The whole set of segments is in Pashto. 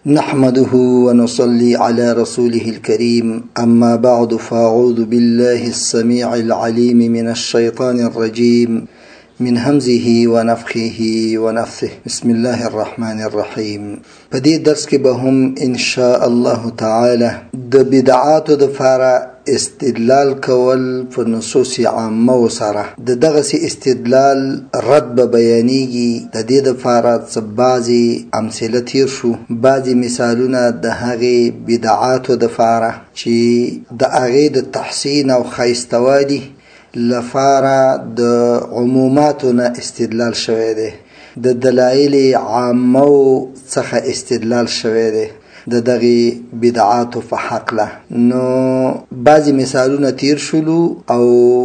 نحمده ونصلي على رسوله الكريم أما بعد فأعوذ بالله السميع العليم من الشيطان الرجيم من همزه ونفخه ونفثه بسم الله الرحمن الرحيم. بدي درس کې به هم إن شاء الله تعالى د بدعاتو د فاره استدلال کول په نصوص عامه سره د دغه استدلال رد به بیانېږي. د دې د فاره بعضی امثله تیر شو، بعضی مثالونه د هغه بدعاتو د فاره چې د هغه د تحسین او خیستوالي لفاره د عموماتونه استدلال شوی دی، د دلایل عامه څخه استدلال شوی دی د دغه بدعاتو په حق له. نو بعضی مثالونه تیر شولو او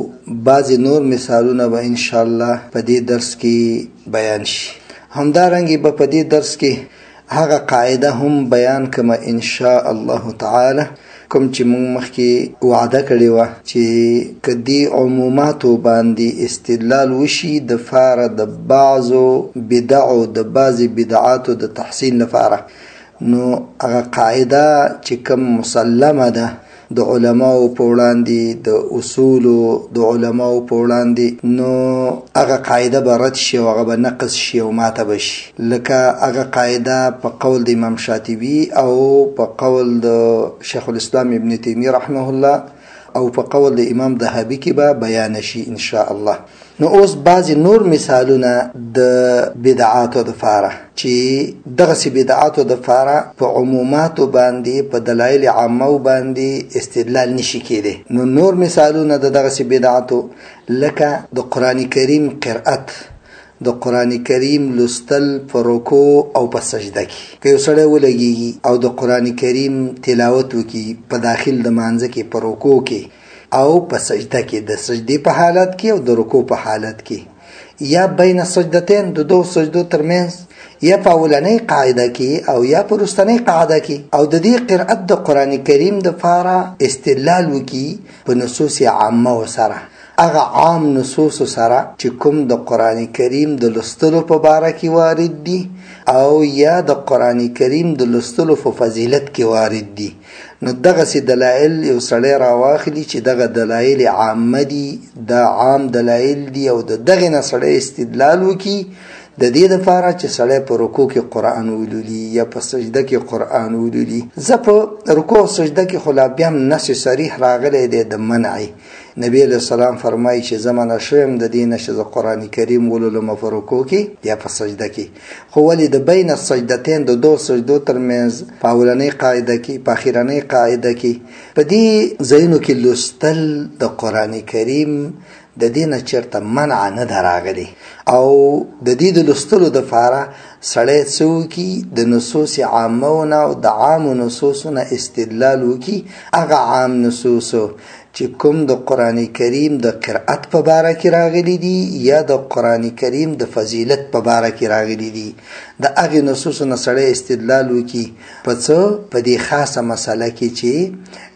بعضی نور مثالونه به ان شاء الله په دې درس کې بیان شي. همدارنګه به په دې درس کې هغه قاعده هم بیان کما ان شاء الله تعالی، کوم چې موږ مخکې وعده کړې و چې کدی عموماتو باندې استدلال وشي د فاره د بعضو بدعو د بعضی بدعاتو د تحسین لپاره، نو هغه قاعده چې کوم مسلمه ده د علماو په وړاندې، د اصولو د علماو په وړاندې، نو هغه قاعده به رد شي او هغه به نقص شي او ماته بشي. لکه هغه قاعده په قول د امام شاطبي او په قول د شیخ الاسلام ابن تیمیه رحمه الله او په قول د امام ذهبي کې به بیان شي ان شاء الله. نو اوس بعضی نور مثالونه د بدعاتو د فاره چې دغه بدعاتو د فاره په عموماتو باندې په دلایل عامه باندې استدلال نشي کېدی. نو نور مثالونه د دغه بدعاتو لکه د قران کریم قرأت، د قران کریم لوستل په رکوع او په سجده کې، که یو سړی ولګي او د قران کریم تلاوت وکي په داخل د مانځه کې په رکوع کې او په سجده کې، د سجدې په حالت کې او د رکوع په حالت کې، یا بین سجدتين د دوه سجدو ترمنځ، یا په اولنۍ قاعده کې او یا په وروستنۍ قاعده کې، او د دې قرأت د قران کریم د فاره استدلال وکي په نصوص عامه سره، هغه عام نصوص سره چې کوم د قران کریم د لوستلو په باره کې وارد دي او یا د قران کریم د لوستلو په فضیلت کې وارد دي. نو دغه دلایل یو سړی راواخلي چې دغه دلایل عامه دي، د عام دلایل دي، او دغه نه سړی استدلال وکي د دې لپاره چې سړی په رکوع کې قرآن ولولي یا په سجده کې قرآن ولولي. زه په رکوع او سجده کې خو لا بیا هم نص صریح راغلی دی د منع. نبی علیہ السلام فرمایي چې زه منع شویم د دې نه چې زه قرآن کریم ولولم په رکوع کې یا په سجده کې، خو ولې د بین السجدتين د دوه سجدو ترمنځ په اولنۍ قاعده کې په اخرنۍ قاعده کې په دې ځایونو کې لوستل د قرآن کریم د دینه چرته منع نه دراغلی، او د دې د لوستلو د فاره سړی څوکي د نصوص عامه او د عام نصوصونه استدلال وکي. هغه عام نصوص چې کوم د قران کریم د قرأت په باره کې راغلي دي یا د قران کریم د فضیلت په باره کې راغلي دي، د هغه نصوصونه سړی استدلال وکي په څه په دې خاصه مسله کې چې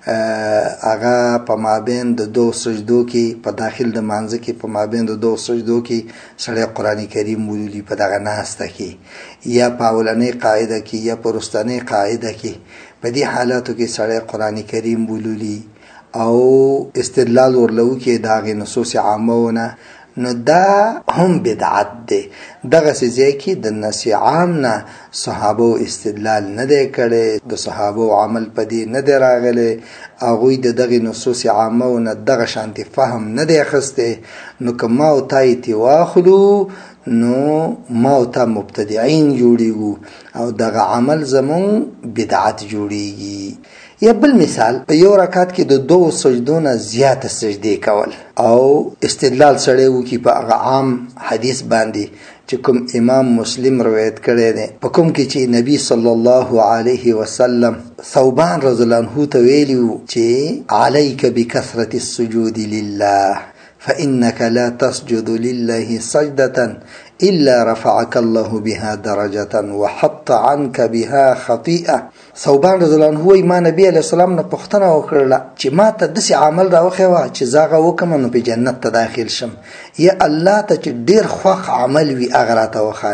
هغه په مابین د دوه سجدو کې په داخل د مانځه کې په مابین د دوه سجدو کې سړی قران کریم ولولي په دغه ناسته کې یا په اولنۍ قاعده کې یا په وروستنۍ قاعده کې، په دې حالاتو کې سړی قران کریم ولولي او استدلال ورلو کې داغه نصوص عامونه، نو دا هم بدعت دی. دغه ځای کې د نص عام نه صحابه استدلال نه دی کړی، د صحابه عمل په دې نه دی راغلی، هغوی د دغه نصوص عامه نه دغه شانتي فهم نه دی اخیستی. نو که ما او تا واخلو نو ما او تا مبتدعين جوړیږو او دغه عمل زمون بدعت جوړیږي. یا بل مثال، په یو رکعت کې د دوه سجدو نه زیاته سجدې کول او استدلال سړی وکي په هغه عام حدیث باندې چې کوم امام مسلم روایت کړی دی، په کوم کې چې نبی صلی الله علیه وسلم ثوبان رضی الله عنه ته ویلي چې علیک بکثرة السجود لله فإنك لا تسجد لله سجدة إلا رفعك الله بها درجة وحط عنك بها خطيئة. ثوبان رضی الله عنه وی ما نبی علیہ السلام نه پوښتنه وکړه چې ما ته داسې عمل راوښیوه چې زه هغه وکړم نو په جنت ته داخل شم، یا الله ته چې ډېر خوښ عمل وي هغه راته وښایه.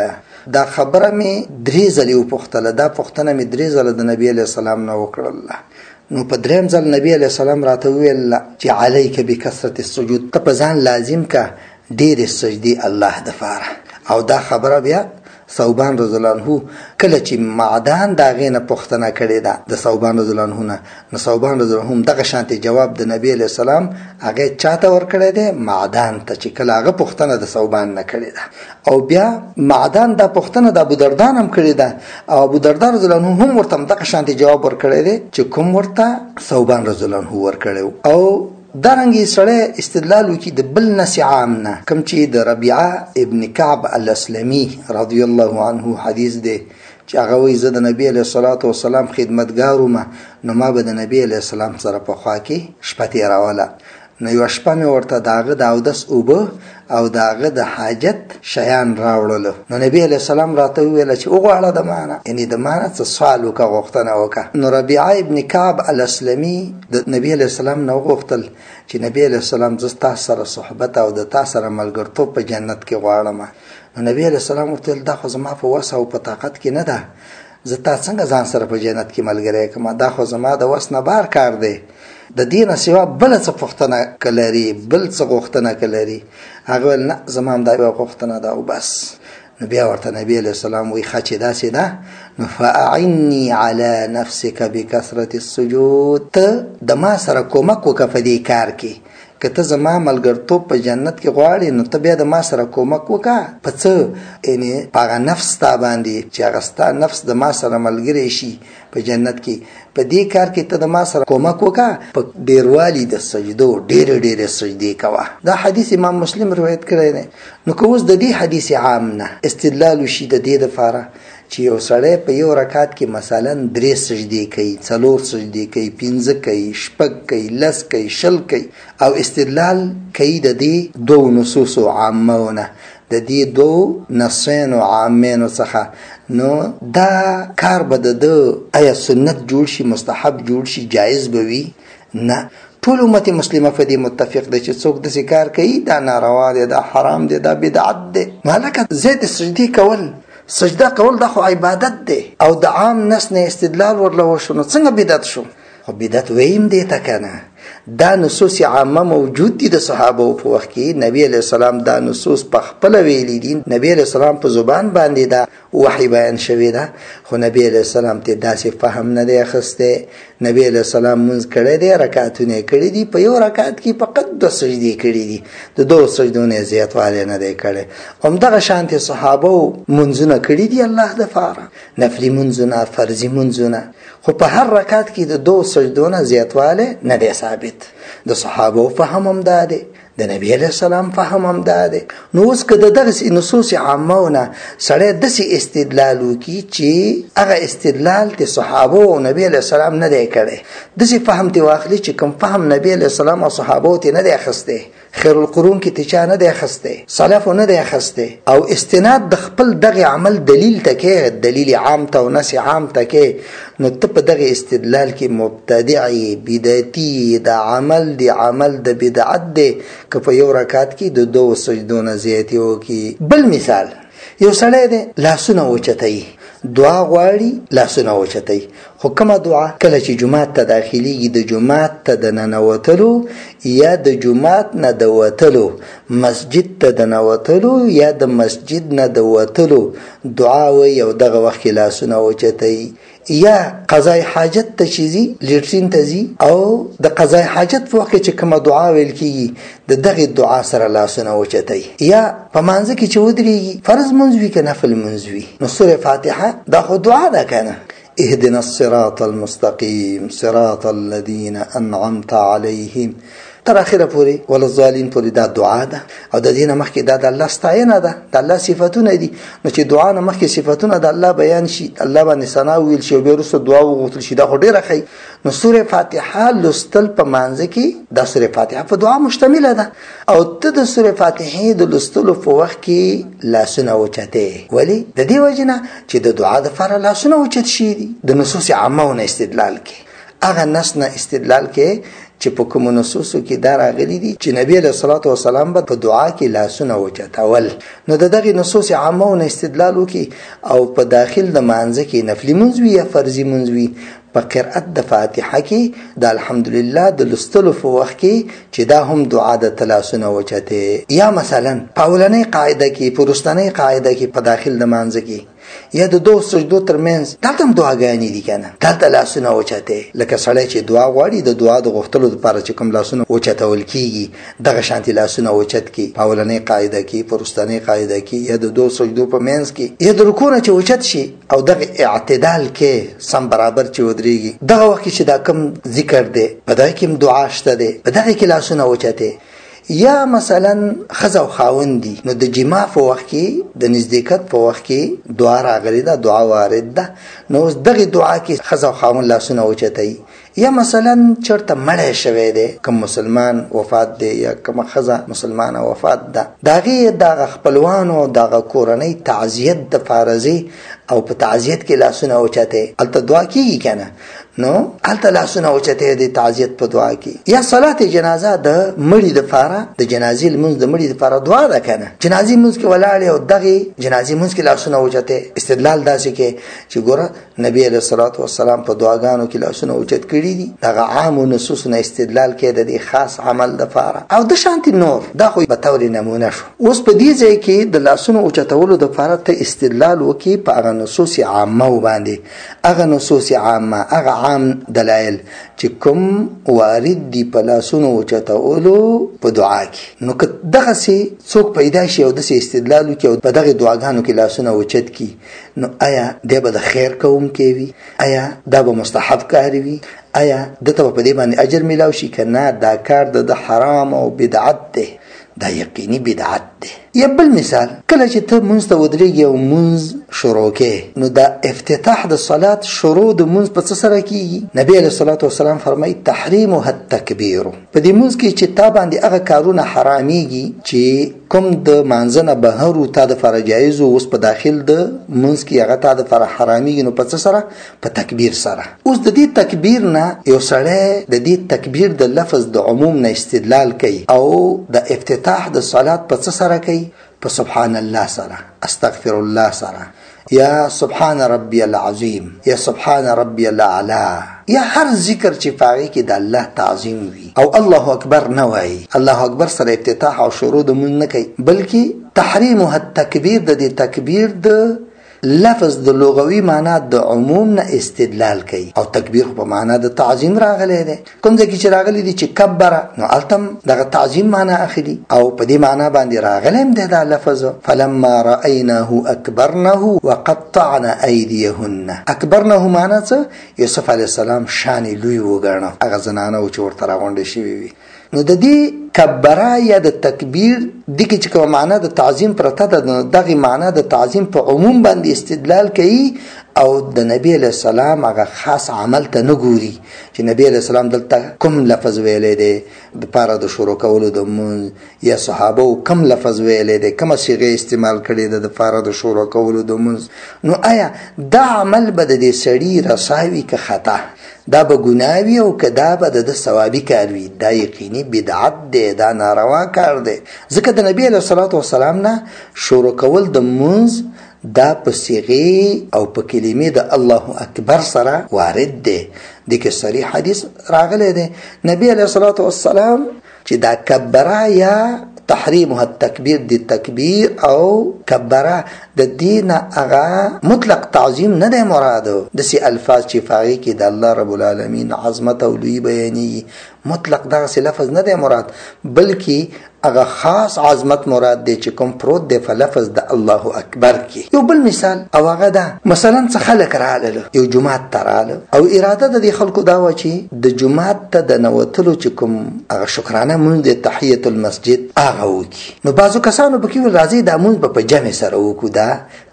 دا خبره می 3 ځله وپوښتله، دا پوښتنه می 3 ځله د نبی علیہ السلام نه وکړله. نو په 3م ځل نبی علیہ السلام راته ویل چې علیک بکثرت السجود، ته په ځان لازم کا ډېرې سجدي الله د فاره. او دا خبره بیا ثوبان رضی الله عنه کله چې معدان دا غینه پوښتنه کړې ده د ثوبان رضی الله عنه نه، نو ثوبان رضی الله عنه دغه شانتي جواب د نبی علیہ السلام هغه چاته ورکړی دی؟ معدان ته، چې کله هغه پوښتنه د ثوبان نه کړې ده. او بیا معدان دا پوښتنه د ابودردار هم کړې ده، او ابودردار رضی الله عنه هم ورته دغه شانتي جواب ورکړی دی چې کوم ورته ثوبان رضی الله عنه ورکړی. او دارنګي سره استدلال وکي د بل نس عام نه، کوم چې د ربيعه ابن كعب الاسلمي رضی الله عنه حدیث دی چې هغه وایي زه د نبی علیه الصلاة والسلام خدمتګار وم، نو ما به د نبی علیه السلام سره په خوا کې شپه تېروله. نو یوه شپه مې ورته د هغه د اودس اوبه او د هغه د حاجت شیان راوړلو. نو نبی علیه السلام راته وویله چې وغواړه د ما نه، یعنې د ما نه څه سوال وکړه، غوښتنه وکړه. نو ربيعه ابن كعب الاسلمي د نبی علیه السلام نه وغوښتل چې نبی علیه السلام زه تاسو سره صحبت او د تاسو سره ملګرتوب په جنت کې غواړم. نو نبی علیه السلام ورته ویل دا خو زما په وس او په طاقت کې نه ده، زه تا څنګه ځان سره په جنت کې ملګری کړم؟ دا خو زما د وس نه بار کار دی. د دې نه سوا بل څه پوښتنه کلري، بل څه غوښتنه کلري؟ هغه ویل نه، زما هم دا یوه غوښتنه ده او بس. نو بیا ورته نبی علیه السلام وایي ښه چې داسې ده، نو فاعنی علی نفسک بکثرة السجود، ته د ما سره کومک وکړه په دې کار کې. که ته زما ملګرتوب په جنت کې غواړې، نو ته بیا د ما سره کومک وکړه په څه؟ یعنې په هغه نفس تا باندې چې هغه ستا نفس د ما سره ملګری شي په جنت کې، په دې کار کې ته د ما سره کومک وکړه په ډیروالي د سجدو، ډېرې سجدې کوه. دا حدیث امام مسلم روایت کړی دی. نو که اوس د دې حدیث عام نه استدلال وشي د دې دپاره چې یو سړی په یو رکعت کې مثلا 3 سجدې کوي، 4 سجدې کوي، 5 کوي، 6 کوي، 10 کوي، 20 کوي، او استدلال کوي د دې 2 نصوص عامونه، د دې 2 نصین عامینو څخه، نو دا کار به د آیا سنت جوړ شي، مستحب جوړ شي، جایز به وي؟ نه، ټول امت مسلمه په دې متفق دی چې څوک داسې کار کوي دا ناروا دی، دا حرام دی، دا بدعت دی. مالکه زید سجدې کول، سجده کول دا خو عبادت دی، او د عام نس نه استدلال ورله وشو، نو څنګه بدعت شو؟ خو بدعت ویم دی ته که نه؟ دا نصوص عامه موجود دي د صحابه په وخت کې. نبی علیہ السلام دا نصوص په خپله ویلي دي، نبی علیہ السلام په زبان باندې دا وحی بیان شوی ده، خو نبی علیہ السلام ته داسې فهم نه دی اخیستی. نبی علیہ السلام منځ کړی دی، رکعتونه کړي دي، په یو رکعت کې فقط 2 سجدې کړي دي، د 2 سجدو نه زیاتوالی نه دی کړی. همدغه شانتې صحابو منځونه کړي دي الله دپاره، نفلي منځونه، فرضي منځونه، خو په هر رکعت کې د 2 سجدو نه زیاتوالی نه دی ثابت. د صحابو فهم هم دا دی، د نبی علیہ السلام فهم هم دا دی. نو اوس که د دغسې نصوص عامونه سړی داسې استدلال وکړي چې هغه استدلال د صحابو او نبی علیہ السلام نه دی کړی، داسې فهم ترې واخلي چې کوم فهم نبی علیہ السلام او صحابو ترې نه دی اخیستی، خیر القرون کې تچا نه دی اخیستی، سلفو نه دی اخیستی، او استناد د خپل دغه عمل دلیل ته کې، دلیل عام ته او نص عام ته کې، نو ته په دغه استدلال کې مبتدعي، بدعتي، د عمل دی عمل د بدعت دی که په یو رکعت کې د 2 سجدو نه زیاتې وکړي. بل مثال، یو سړی دی لاسونه اوچتوي، دعا غواړي، لاسونه اوچتوي، خو کومه دعا؟ کله چې جومات ته داخليږي، د جومات ته د ننوتلو یا د جومات نه د وتلو، مسجد ته د ننوتلو یا د مسجد نه د وتلو دعا وایي، او دغه وخت کې لاسونه اوچتوي. یا قضای حاجت ته چې ځي، لیټرین ته ځي، او د قضای حاجت په وخت کې چې کومه دعا ویل کېږي د دغې دعا سره لاسونه اوچتوي. یا په مانځه کې چې ودرېږي، فرض منځ وي که نفل منځ وي، نو سورې فاتحه دا خو دعا ده که نه؟ اهدنا الصراط المستقیم صراط الذین انعمت علیهم تر اخره پورې، وللضالین پورې، دا دعا ده. او د دې نه مخکې دا د الله ستاینه ده، د الله صفتونه دي. نو چې دعا نه مخکې صفتونه د الله بیان شي، الله باندې ثنا وویل شي او بیا وروسته دعا وغوښتل شي، دا خو ډېره ښایي. نو سورې فاتحه لوستل په مانځه کې، دا سورې فاتحه په دعا مشتمله ده، او ته د سورې فاتحې د لوستلو په وخت کې لاسونه اوچتې. ولې؟ د دې وجې نه چې د دعا دپاره لاسونه اوچت شي دي، د نصوص عامهونه استدلال کې. هغه نس نه استدلال کې چې په کوم نصوصو کې دا راغلي دي چې نبی علیه الصلاة والسلام به په دعا کې لاسونه وچتول، نو د دغه نصوص عامه نه استدلال وکي او په داخل د مانځ کې نفلي منځ وي یا فرضي منځ وي په قرأت د فاتحه کې د الحمدلله د لستلو په وخت کې چې دا هم دعا د لاسونه وچته، یا مثلا په اولنۍ قاعده کې په وروستنۍ قاعده کې په داخل د مانځ کې یا د دوه سجدو ترمنځ دلته هم دعاګانې دي کنه، دلته لاسونه وچته لکه سړی چې دعا غواړي د دعا د غوښتلو لپاره چې کوم لاسونه وچتول کیږي دغه شانتي لاسونه وچت کی په اولنۍ قاعده کې په وروستنۍ قاعده کې یا د دوه سجدو په منځ کې یا د رکوع نه چې وچت شي او دغه اعتدال کې سم برابر چې ودرېږي دغه وخت چې دا کوم ذکر دی په دغه کې دعا شته دی په دغه کې لاسونه وچته، یا مثلا خزه او خاوند دي نو د جما په وخت کې د نزدېکت په وخت کې دعا راغلي ده، دعا وارد ده، نو دغه دعا کې خزه او خاوند لاسونه وچتای، یا مثلا چرته مړی شوی دی کوم مسلمان وفات دی یا کوم خزه مسلمانه وفات ده دغه د خپلوانو دغه کورنۍ تعزیت د فارزي او په تعزیت کې لاسونه اوچته الته دعا کیږي کنه، نو الته لاسونه اوچته د تعزیت په دعا کې، یا صلات جنازه د مړي د فاره د جنازې لمونځ د مړي د فاره دعا ده کنه، جنازې لمونځ کې ولاړ او دغه جنازې لمونځ کې لاسونه اوچته استدلال داسې کې چې ګوره نبی علیه الصلاة والسلام په دعاګانو کې لاسونه اوچت کړي دي، دغه عام نصوص نه استدلال کې د دې خاص عمل د فاره او د شانتي نور دا خو به تور نمونه شو. اوس په دې ځای کې د لاسونه اوچتولو د فاره ته استدلال وکي په نصوص عامه باندې، هغه نصوص عامه هغه عام دلایل چې کوم وارد دي په لاسونو اوچتولو په دعا کې، نو که دغه سي څوک پیدا شي او د سي استدلال وکي او په دغه دعاګانو کې لاسونه اوچت کی، نو آیا دا به د خیر کوم کې وي؟ آیا دا به مستحب کار وي؟ آیا دته په دې باندې اجر ملاوي شي کنه؟ دا کار د حرام او بدعت دی، دا یقیني بدعت دی. یا بل مثال کله چې ته منځ ته ودرېږي او منځ شروع کې نو دا افتتاح د صلات شروع د منځ په څه سره کیږي؟ نبی علیه الصلاة والسلام فرمایي تحریمها التکبیر، په دې منځ کې چې تا باندې هغه کارونه حراميږي چې کوم د مانځنه بهر او تا د فرجایز او اوس په داخل د منځ کې هغه تا د فر حراميږي، نو په څه سره؟ په تکبیر سره. اوس د دې تکبیر نه یو سړی د دې تکبیر د لفظ د عموم نه استدلال کوي او د افتتاح د صلات په څه سره کوي؟ په سبحان الله سره، استغفر الله سره، یا سبحان ربی العظیم، یا سبحان ربی الاعلی، یا هر ذکر چې پاغي کې د الله تعظیم وي او الله اکبر نه وایي. الله اکبر سره افتتاح او شروع د مون نه کوي، بلکې تحریمها التکبیر د دې تکبیر د لفظ د لغوي معنا د عموم نه استدلال کوي او تکبیر په معنا د تعظیم راغلی دی. کوم ځکه چې راغلی دی چې کبر نو التم دغه تعظیم معنا اخلي او په دې معنا باندې راغلی هم دی دا لفظ. فلما رأيناه اکبرنه وقطعنا ایدیهن. اکبرنه معنا څه؟ یوسف علی السلام شان لوی وګڼه هغه زنانه او چې ورته راغونډې شوي وي. نو د دې کبره یا د تکبیر دغه چې کوم معنا د تعظیم پرته ده دغه معنا د تعظیم په عموم باندې استدلال کوي او د نبی علیہ السلام هغه خاص عمل ته نه ګوري چې نبی علیہ السلام دلته کوم لفظ ویلې دی د پاره د شروع کولو د مون یا صحابه کوم لفظ ویلې دی کوم صيغه استعمال کړي د پاره د شروع کولو د مون. نو آیا دا عمل به د سړي رساوي که خطا؟ دا به ګناوي او کدا به د ثوابي کار وي؟ دا یقیني بدعت دی، دا ناروا کار دی. ځکه د نبی علیہ الصلوۃ والسلام نه شروع کول د منځ دا په صيغه او په کلمې د الله اکبر سره وارد دی. دغه صریح حدیث راغلی دی نبی علیہ الصلوۃ والسلام چې دا کبره یا تحریمها التکبیر دی تکبیر او کبره د دین اغا مطلق تعظیم نه دی مراد. د سی الفاظ چې فاغي کې د الله رب العالمین عظمت او لوی بیانې مطلق دغه لفظ نه دی مراد، بلکې اغا خاص عظمت مراد دی چې کوم پروت دی په لفظ د الله اکبر کې. یو بل مثال او هغه دا مثلا څه خلک رااله یو جمعه تراله او اراده د خلکو دا و چې د جمعه ته د نوتلو چې کوم هغه شکرانه مونږ د تحیت المسجد هغه وکي. نو بعضو کسانو پکې راځي دا مونږ په جمع سره وکړو، دا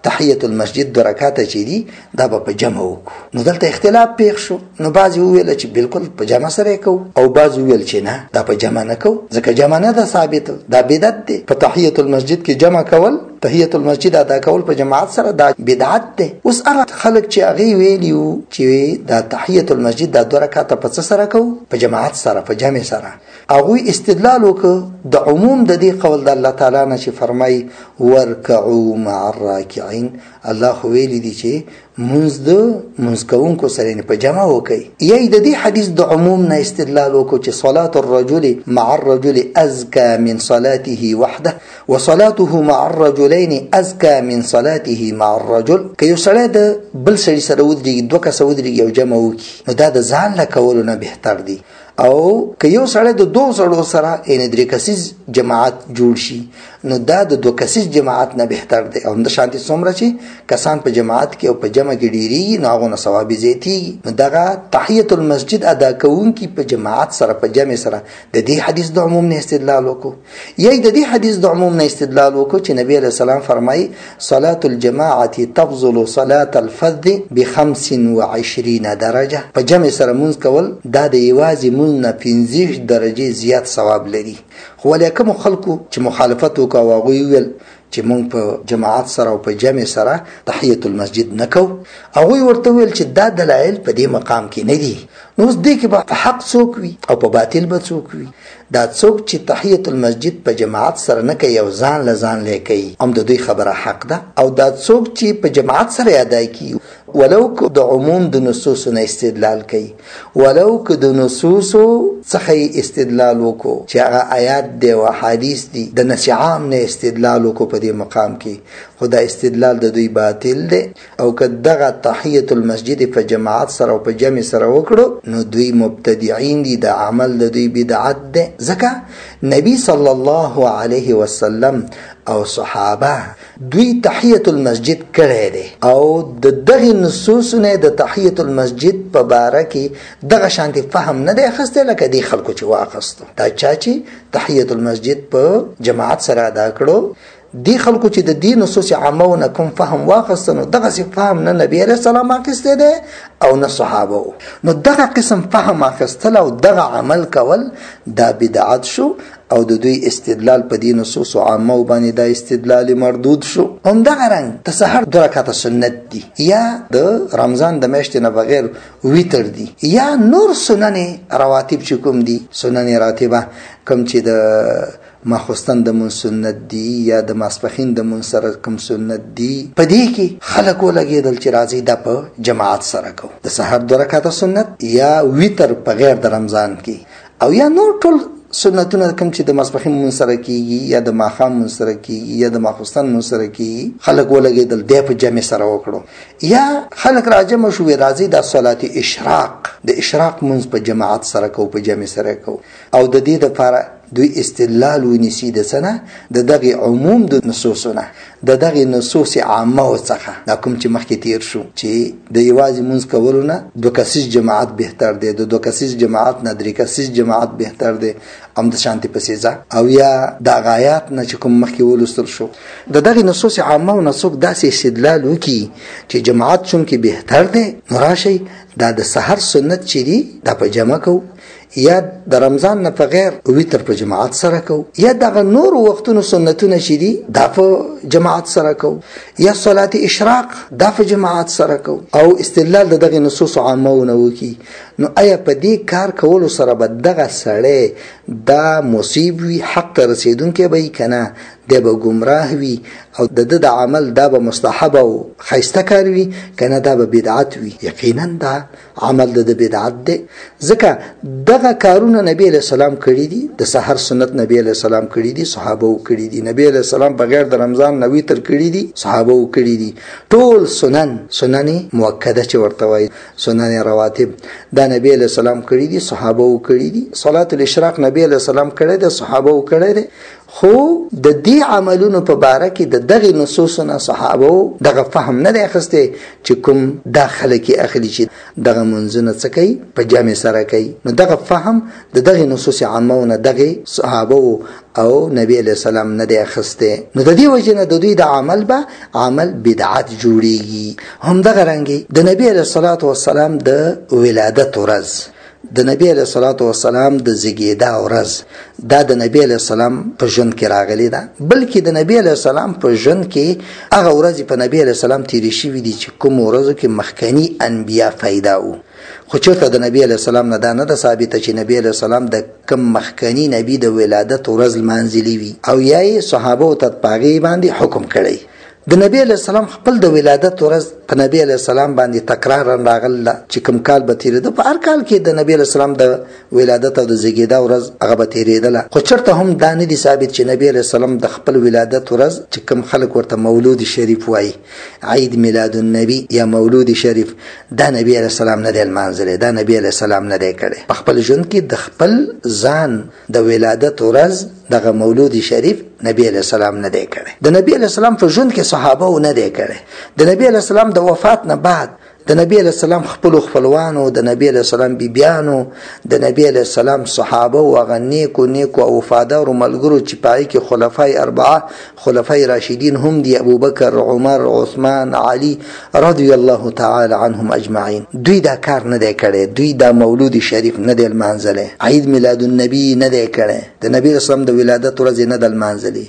تحیت المسجد 2 رکعاته چې دي دا به په جمع وکړو. نو دلته اختلاف پیښ شو. نو بعضی وویل چې بالکل په جمع سره کوو او بعضی وویل چې نه دا په جمع نه کوو ځکه جمع نه ده ثابت، دا بدعت دی. په تحیت المسجد کې جمع کول، تحیت المسجد ادا کول په جماعت سره دا بدعت دی. اوس هغه خلک چې هغه ویلیو چې دا تحیت المسجد دا 2 رکعاته په څه سره کوو؟ په جماعت سره، په جمع سره. هغه استدلال وکړ د عموم د دې قول د الله تعالی نه چې فرمای ورکعوا مع الراکعين. الله خو ویلی دی چې منځ کوونکو سره په جمع وکړي. یی د دې حدیث د عموم نه استدلال وکړو چې صلاة الرجل مع الرجل ازکى من صلاته وحده وصلاته مع الرجلين ازکى من صلاته مع الرجل. که یو سړی د بل سړي سره ودرېږي، 2 کسه ودرېږي او جمع وکړي، نو دا د ځان له کولو نه بهتر دی. او که یو سړی د 2 سړو سره یعنې 3 کسیز جماعت جوړ شي، نو دا د 2 کسیز جماعت نه بهتر دی. او د شانتي څومره چې کسان په جماعت کې او په جمع کې ډېریږي نو هغونه ثواب زیاتېږي. نو دغه تحیت المسجد ادا کوونکي په جماعت سره په جمع سره د دې حدیث د عموم نه استدلال وکړو. یا د دې حدیث د عموم نه استدلال وکړو چې نبی علیه السلام فرمایي صلاة الجماعة تفضل صلاة الفذ ب25 درجه. په جمع سره مونځ کول دا د یوازې مونځ نه 15 درجې زیات ثواب لري. خو ولې کوم خلکو چې مخالفت وکړ او هغوی ویل چې مونږ په جماعت سره او په جمع سره تحیت المسجد نکو، هغوی ورته ویل چې دا دلایل په دې مقام کې نه دي. نو اوس دې کې به په حق څوک وي او په باطل به څوک وي؟ دا څوک چې تحیت المسجد په جماعت سره نه کوي او ځان له ځان له کوي، هم د دوی خبره حق ده. او دا څوک چې په جماعت سره ادا کوي ولو که د عموم د نصوص نه استدلال کوي، ولو که د نصوص څخه استدلال وکړو چې هغه آیات دی او حدیث دی، د نص عام نه استدلال وکړو په دې مقام کې، خو دا استدلال د دوی باطل دی. او که دغه تحیت المسجد په جماعت سره او په جمع سره وکړو نو دوی مبتدعين دي، د عمل د دوی بدعت دی. ځکه نبی صلی الله علیه وسلم او صحابه دوی تحیت المسجد کړی دی او د دغه نصوص نه د تحیت المسجد په باره کې دغه شانتي فهم نه دی اخیستی لکه دی خلکو چې واخیستو. دا چا چې تحیت المسجد په جماعت سره ادا کړو، دی خلکو چې د دین نصوص عامه نه کوم فهم واخیستنو دغه سی فهم نه نبی علیه السلام اخیستی دی او نه صحابه. نو دغه قسم فهم اخیستل او دغه عمل کول دا بدعت شو او د دوی استدلال په دین نصوص عامه باندې دا استدلال مردود شو. هم دغه رنګ د سحر 2 رکعاته سنت دي، یا د رمضان د میاشتې نه بغیر ویتر دي، یا نور سنن رواتب چې کوم دي، سنن راتبه کوم چې د ماخوستن د مون سنت دی یا د ماسپخین د مون سره کوم سنت دی، په دې کې خلک ولګېدل چې راځي دا په جماعت سره کو. د سحر 2 رکعاته سنت یا ویتر په غیر د رمضان کې، او یا نور ټول سنتونه کوم چې د ماسپخین مون سره کیږي یا د ماښام مون سره کیږي یا د ماخوستن مون سره کیږي، خلک ولګېدل دی په جمع سره وکړو. یا خلک راجمع شو راځي د صلات اشراق، د اشراق مونږ په جماعت سره کو، په جمع سره کو. او د دې لپاره دوی استدلال ونیسي د سنه د دغه عموم د نصوصونه، د دغه نصوص عامه څخه دا کوم چې مخکې تیر شو چې د یوازې مونږ کولونه 2 کسیز جماعت بهتر دی، د 2 کسیز جماعت نه 3 کسیز جماعت بهتر دی، هم د شانتي پسیزه. او یا د غایات نه چې کوم مخکې ولوستل شو د دغه نصوص عامه او نصوص داسې استدلال وکي چې جماعت چون کې بهتر دی، مراشي دا د سحر سنت چې دی دا په جمع کو، یا د رمضان نه په غیر ویتر په جماعت سره کو، یا دغه نور وختونو سنتونه چې دي دا په جماعت سره کو، یا صلات اشراق دا په جماعت سره کو. او استدلال د دغه نصوص عامه ونوکي. نو آیا په دې کار کولو سره به دغه سړی دا مصیب وي، حق ته رسیدونکی به کنه دی به گمراه وي، او د عمل دا به مستحب او خیسته کار وي کنه دا به بدعت وي؟ یقینا دا عمل د بدعت دی. ځکه دغه کارونه نبی علیہ السلام کړی دي، د سحر سنت نبی علیہ السلام کړی دي، صحابه کړی دي. نبی علیہ السلام بغیر د رمضان نه ویتر کړی دي، صحابه کړی دي. ټول سنن مؤکده چې ورته وایي، سنن رواتب دا نبی علیہ السلام کړی دي، صحابه کړی دي. صلات الاشراق نبی علیہ السلام کړی دي، صحابه کړی دي. خو د دې دې عملونو په باره کې د دغه نصوصونه صحابه دغه فهم نه دی اخسته چې کوم داخله کې اخلي چې دغه منځونه څه کوي په جامع سره کوي. نو دغه فهم د دغه نصوص عامونه دغه صحابه او نبی علیہ السلام نه دی اخسته. نو د دې وجه نه د دوی د عمل به عمل بدعت جوړیږي. هم دغه رنګي د نبی علیہ الصلوۃ والسلام د ولادت ورځ، د نبی علیہ الصلوۃ والسلام د زیږیدا ورځ دا د نبی علیہ السلام په ژوند کې راغلی ده، بلکې د نبی علیہ السلام په ژوند کې هغه ورځ په نبی علیہ السلام تیری شوی دي چې کوم ورځ کې مخکنی انبیا فایده وو. خو چېرته د نبی علیہ السلام نه دا نه ده ثابته چې نبی علیہ السلام د کم مخکنی نبی د ولادت ورځ لمانځلې وي او یا یې صحابه او تطبیقي باندې حکم کړی. د نبی علیہ السلام خپل د ولادت ورځ په نبی علیہ السلام باندې تکرار راغله چې کوم کال به تیریده، په هر کال کې د نبی علیہ السلام د ولادت او د زیږیدا ورځ هغه به تیریدله. خو چېرته هم دا نه دي ثابت چې نبی علیہ السلام د خپل ولادت ورځ چې کوم خلک ورته مولود شریف وایي، عید میلاد النبی یا مولود شریف، دا نبی علیہ السلام نه دی لمانځلی، دا نبی علیہ السلام نه دی کړی. په خپل ژوند کې د خپل ځان د ولادت ورځ دغه مولود شریف نبی علیہ السلام نه دی کړی. د نبی علیہ السلام په ژوند کې صحابه نه دی کړی. د نبی علیہ السلام د وفات نه بعد د نبی علیہ السلام خپلوانو، د نبی علیہ السلام بیبیانو، د نبی علیہ السلام صحابه او هغه نیکو او وفادارو ملګرو چې پای کې خلفای اربعه خلفای راشدین هم دي، ابوبکر، عمر، عثمان، علی رضی الله تعالی عنهم اجمعین. دوی دا کار نه دی کړی، دوی دا مولود شریف نه دی لمانځلی، عید میلاد النبی نه دی کړی، د نبی اسلام د ولادت ورځ نه دی لمانځلی،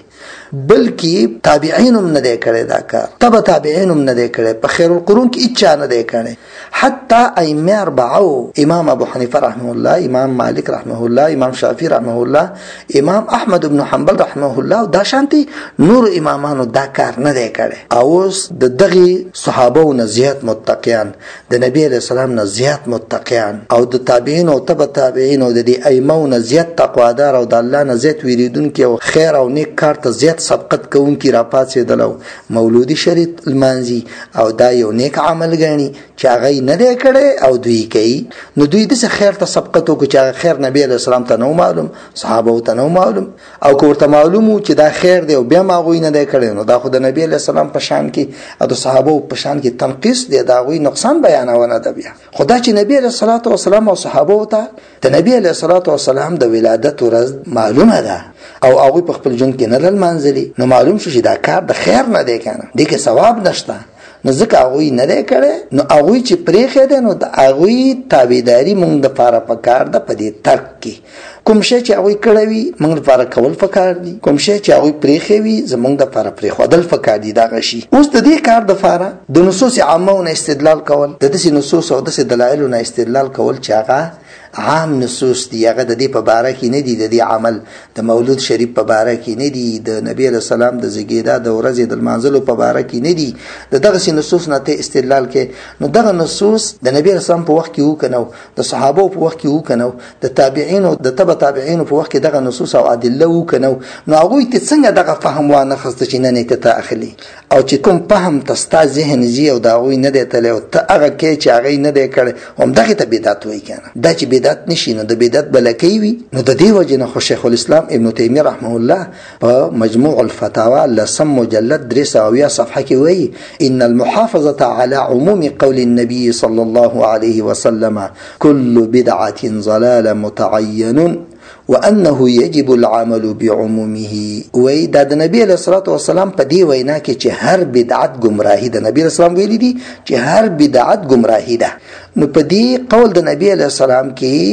بلکې تابعین هم نه دی کړی دا کار، تبع تابعین هم نه دی کړی، په خیر القرون کې اچا نه دی کړی. حتی ائمه اربعه، امام ابو حنیفه رحمه الله، امام مالک رحمه الله، امام شافعی رحمه الله، امام احمد بن حنبل رحمه الله، دا شانتي نور امامانو دا کار نه دی کړی. اوس د دغه صحابه نه زیات متقیان، د نبی علیہ السلام نه زیات متقیان او د تابعین او تبع تابعین او د ائمه نه زیات تقوادار او د الله نه زیات ویریدونکي او خیر او نیک کار ته زیات سبقت کوونکي را پاتېدل، مولودی شریف لمانځي او دا یو نیک عمل ګڼي چې هغه نه دی کړی او دوی کوي. نو دوی داسې خیر ته سبقت وکړو چې هغه خیر نبی علیہ السلام ته نه معلوم، صحابه ته نه معلوم، او که ورته معلوم و چې دا خیر دی او بیا ما هغوی نه دی کړی، نو دا خو د نبی علیہ السلام په شان کې او د صحابه په شان کې تنقیص دی، د هغوی نقصان بیانونه ده. بیا خو دا چې نبی علیہ الصلوۃ والسلام او صحابه ته د نبی علیہ الصلوۃ والسلام د ولادت ورځ معلومه ده او هغوی په خپل ژوند کې نه لمانځلي، نو معلوم شو چې دا کار د خیر نه دی، کنه دې کې ثواب نشته. نو ځکه هغوی نه دی کړی، نو هغوی چې پرېښی دی نو د هغوی تابعداري موږ دپاره پکار ده. په دې ترک کې کوم شی چې هغوی کړی وي موږ دپاره کول پکار دي، کوم شی چې هغوی پرېښی وي زموږ دپاره پرېښودل پکار دي دغه شي. اوس د دې کار دپاره د نصوص عامو نه استدلال کول، د داسې نصوص او داسې دلایلو نه استدلال کول چې هغه عام نصوص دي، هغه د دې په باره کې نه دي، د دې عمل د مولود شریف په باره کې نه دي، د نبی علیہ السلام د زیږیدا د ورځې د لمانځلو په باره کې نه دي، د دغسې نصوص نه ته استدلال کې. نو دغه نصوص د نبی علیہ السلام په وخت کې وکنو، د صحابه په وخت کې وکنو، د تابعین او د تبع تابعین په وخت کې دغه نصوص او ادله وکنو، نو هغوی ته څنګه دغه فهم وانه خسته چې نن ته اخلي او چې کوم فهم ته ستا ذهن زی او د هغوی نه دی تللی او ته هغه کې چې هغه نه دی کړی، همدغې ته بدعت وایي. کنه دا چې بدعت نشي نو د بدعت بلکې وي. نو د دې وجې نه خو شیخ الاسلام ابن تیمیه رحمه الله په مجموع الفتاوا لسم مجلد 300 صفحه کې وایي: ان المحافظه على عموم قول النبي صلى الله عليه وسلم كل بدعه ضلاله متعين وانه يجب العمل بعمومه. وای دا د نبی علیہ الصلوۃ والسلام په دی وینا کې چې هر بدعت گمراهی ده. نبی رسول الله ویلي دي چې هر بدعت گمراهی ده. نو په دی قول د نبی علیہ السلام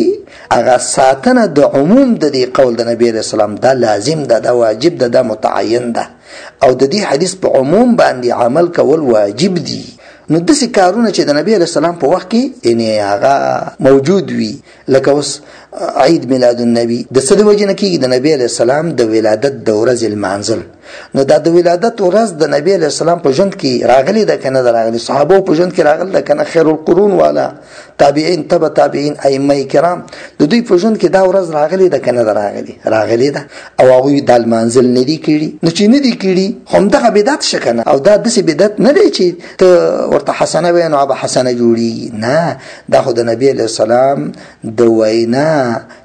کې هغه ساتنه د عموم د دی قول د نبی علیہ السلام دا لازم ده، دا واجب ده، دا متعین ده، او د دې حدیث په عموم باندې عمل کول واجب دي. نو داسې کارونه چې د نبی علیہ السلام په وخت کې یعنی هغه موجود وي، لکه اوس عید میلاد النبی د څه د وجې نه کېږي؟ د نبی علیہ السلام د ولادت د ورځې لمانځل. نو دا د ولادت ورځ د نبی علیہ السلام په ژوند کې راغلی ده که نه ده راغلی؟ صحابو په ژوند کې راغلی ده که نه؟ خیر القرون والا تابعین تبع تابعین ائمه کرام د دوی په ژوند کې دا ورځ راغلی ده که نه ده راغلی؟ راغلی ده او هغوی دا لمانځل نه دي کړي. نو چې نه دي کړي همدغه بدعت شه که نه؟ او دا داسې بدعت نه دی چې ته ورته حسنه وایې نو هغه حسنه جوړېږي. نه، دا خو د نبی علیہ السلام د وینا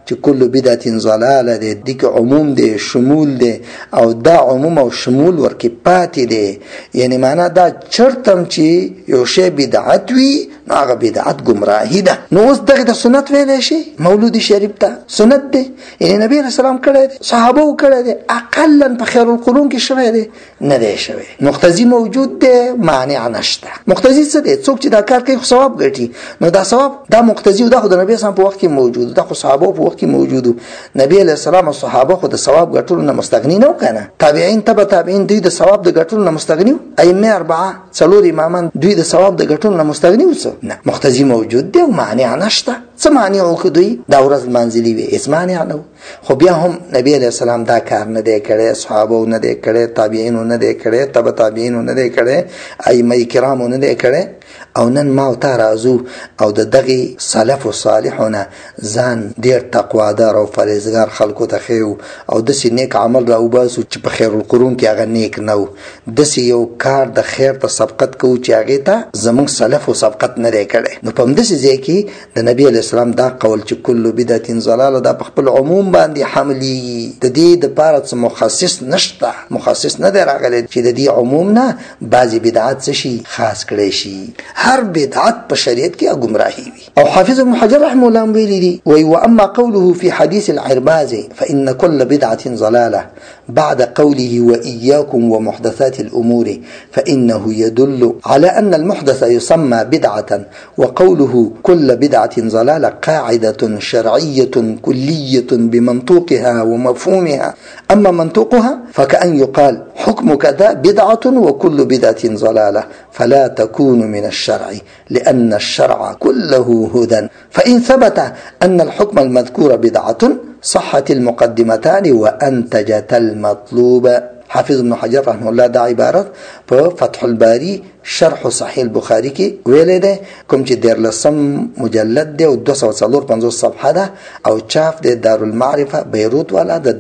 چې کل بدعت ضلاله دی، دغه عموم دی، شمول دی، او دا عموم او شمول ورکی پاتې دی. یعنی معنا دا چرتم چې یو شی بدعت وي نو هغه بدعت گمراهی ده. نو اوس دغه د سنت ویل شي مولود شریف ته سنت دی، یعنی نبی رسول الله کړی دی، صحابه و کړی دی، اقلا په خیر القرون کې شوی دی نه دی شوی. مقتضی موجود دی، مانع نشته. مقتضی څه دی؟ څوک چې دا کار کوي ثواب ګټي، نو دا ثواب دا مقتضی او دا خو د نبی اسلام په وخت کې موجود، دا خو صحابه په وخت کې موجود. نبی علیہ السلام او صحابه خو د ثواب ګټلو نه مستغنی نه کنه. تابعین تبع تابعین دوی د ثواب د ګټلو نه مستغنی، ائمه اربعه څلور امامان دوی د ثواب د ګټلو نه مستغنی وسو نه. مقتضی موجود دی او مانع نشته. څه مانع وکړي؟ دا ورځ منځلي وي، هیڅ مانع نه. خو بیا هم نبی علیہ السلام دا کار نه دی کړی، صحابه نه دی کړی، تابعین نه دی کړی، تبع تابعین نه دی کړی، ائمه کرام نه دی کړی. او نن ما او تا رازو او د دغه سلف صالحونه ځان ډیر تقوادار او فرزګار خلکو ته خو او د سې نیک عمل را وباسو چې په خیر القرون کې هغه نیک نو د سې یو کار د خیر ته سبقت کو چې هغه ته زمون سلف او سبقت نه لري کړي. نو په دې ځای کې د نبی علیہ السلام دا قول چې کل بدعت ضلاله دا په خپل عموم باندې حملی د دې د پاره مخصص نشته، مخصص نه دی راغلی چې د دې عموم نه بعضی بدعات شي خاص کړي شي. هر بدعت په شریعت کې گمراهي وي. او حافظ ابن حجر رحمه الله ویلي دي واما قوله في حديث العرباز فان كل بدعه ضلاله بعد قوله واياكم ومحدثات الامور فانه يدل على ان المحدث يسمى بدعه، وقوله كل بدعه ضلاله قاعده شرعيه كليه بمنطوقها ومفهومها، اما منطوقها فكأن يقال حكم كذا بدعه وكل بدعه ضلاله فلا تكون من الشرع لأن الشرع كله هدى. فإن ثبت أن الحكم المذكور بدعة صحت المقدمتان وأنتجت المطلوب. حافظ ابن حجر رحمه الله دا عبارت په فتح الباری شرح صحیح البخاری کې ویل دی، کوم چې دیر لسم مجلد دی او 254 صفحه ده او چاپ دی دارالمعرفه بیروت والا د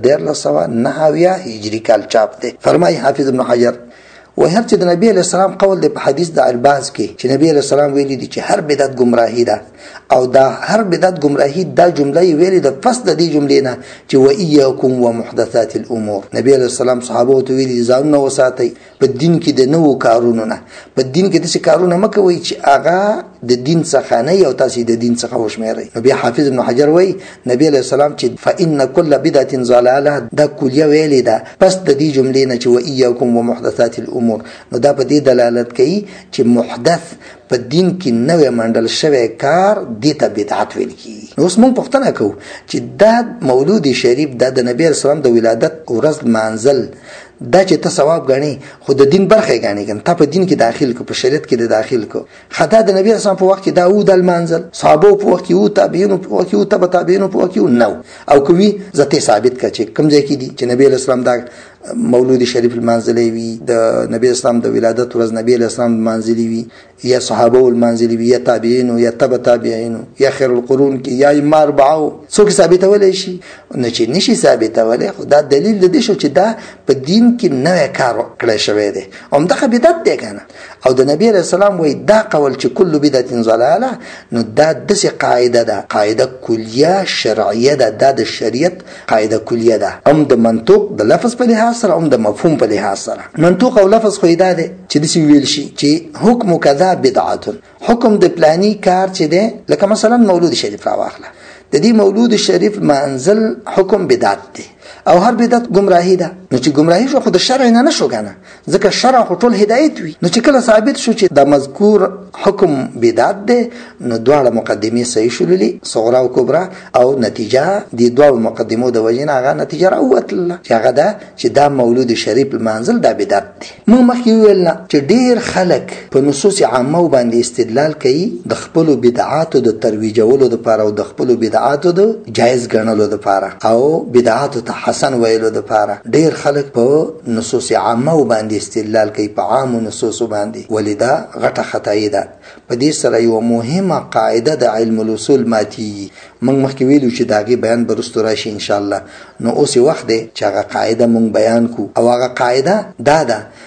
1909 هجری کال چاپ دی. فرمای حافظ ابن حجر وهر چې د نبی علیہ السلام قول دی په حدیث د عرباز کې چې نبی علیہ السلام ویلي دي چې هر بدعت گمراهی ده، او دا هر بدعت گمراهی دا جمله ویلي د پس د دې جملې نه چې واياکم ومحدثات الامور. نبی علیہ السلام صحابه ته ویلي ځانونه وساتئ په دین کې د نوو کارونو نه، په دین کې د څه کارونه مکوئ چې هغه د دین څخه نه یو تاسو د دین څخه وشمیرئ. نو بیا حافظ ابن حجر وایي نبی علیہ السلام چې فإن كل بدعة ضلاله دا کلیه ویلي ده پس د دې جملې نه چې واياکم ومحدثات الامور. نو دا په دې دلالت کوي چې محدث په دین کې نوې منډل شوی کار دې ته بدعت ویل کیږي. نو اوس موږ پوښتنه کوو چې دا مولود شریف د نبی رسول الله د ولادت ورځ منزل دا چې ته ثواب غني خو د دین برخه غني کنه، ته په دین کې داخل کو، په شریعت کې داخل کو. خدای د نبی رسول الله په وخت کې داوود المنزل، صحابه په وخت کې او تابعین په وخت کې او تبع تابعین په وخت کې نو او کوي ذاته ثابت کړي کوم ځای کې دي چې نبی رسول الله دا مولود شریف المنزلی وی، د نبی اسلام د ولادت ورځ نبی اسلام منزلی وی، یا صحابه المنزلی وی، یا تابعین یا تبع تابعین یا خیر القرون کې یا ائمه اربعه څوک ثابتول شي نه چې نشي ثابتول. خدا دلیل د دې شو چې دا په دین کې نوې کار کړی شوی دی، همدغه بدعت دی کنه. او د نبی رسول الله وی دا قول چې کل بدعت ضلاله، نو دا د قاعده ده، قاعده کلیه شرعیه ده، د شریعت قاعده کلیه ده، هم د منطوق د لفظ په لحاظ سره هم د مفهوم په لحاظ سره. منطوق او لفظ خو دا ده چې د سی ویل شي چې حکم کذا بدعه، حکم د پلانی کار چې ده لکه مثلا مولود شریف راواخله، د دې مولود شریف منزل حکم بدعت دی او هر بدعت گمراهی ده. نو چې گمراهی شو خو د شرع نه نشو کنه، ځکه شرع خو ټول هدایت وي. نو چې کله ثابت شو چې د مذکور حکم بدعت ده، نو دواړه مقدمې صحیح شولې، صغرا او کبرا، او نتیجه د دوه مقدمو د وجې نه هغه نتیجه راوتله چې هغه ده چې دا مولود شریف المنزل دا بدعت دی. موږ مخکې ویل چې ډیر خلک په نصوص عامه باندې استدلال کوي د خپل بدعاتو د ترویجولو لپاره او د خپل بدعاتو د جایز ګڼلو لپاره او بدعاتو ته حسن ویلو لپاره. ډیر خلک په نصوص عامه باندې استدلال کوي، په عام نصوص باندې، ولدا غټه خطای ده. په دې سره یو مهمه قاعده د علم الاصول ماتي. موږ مخکې ویلو چې داغه بیان برستو راشي ان شاء الله. نو اوس وخت دی چې هغه قاعده موږ بیان کو، او هغه قاعده دا ده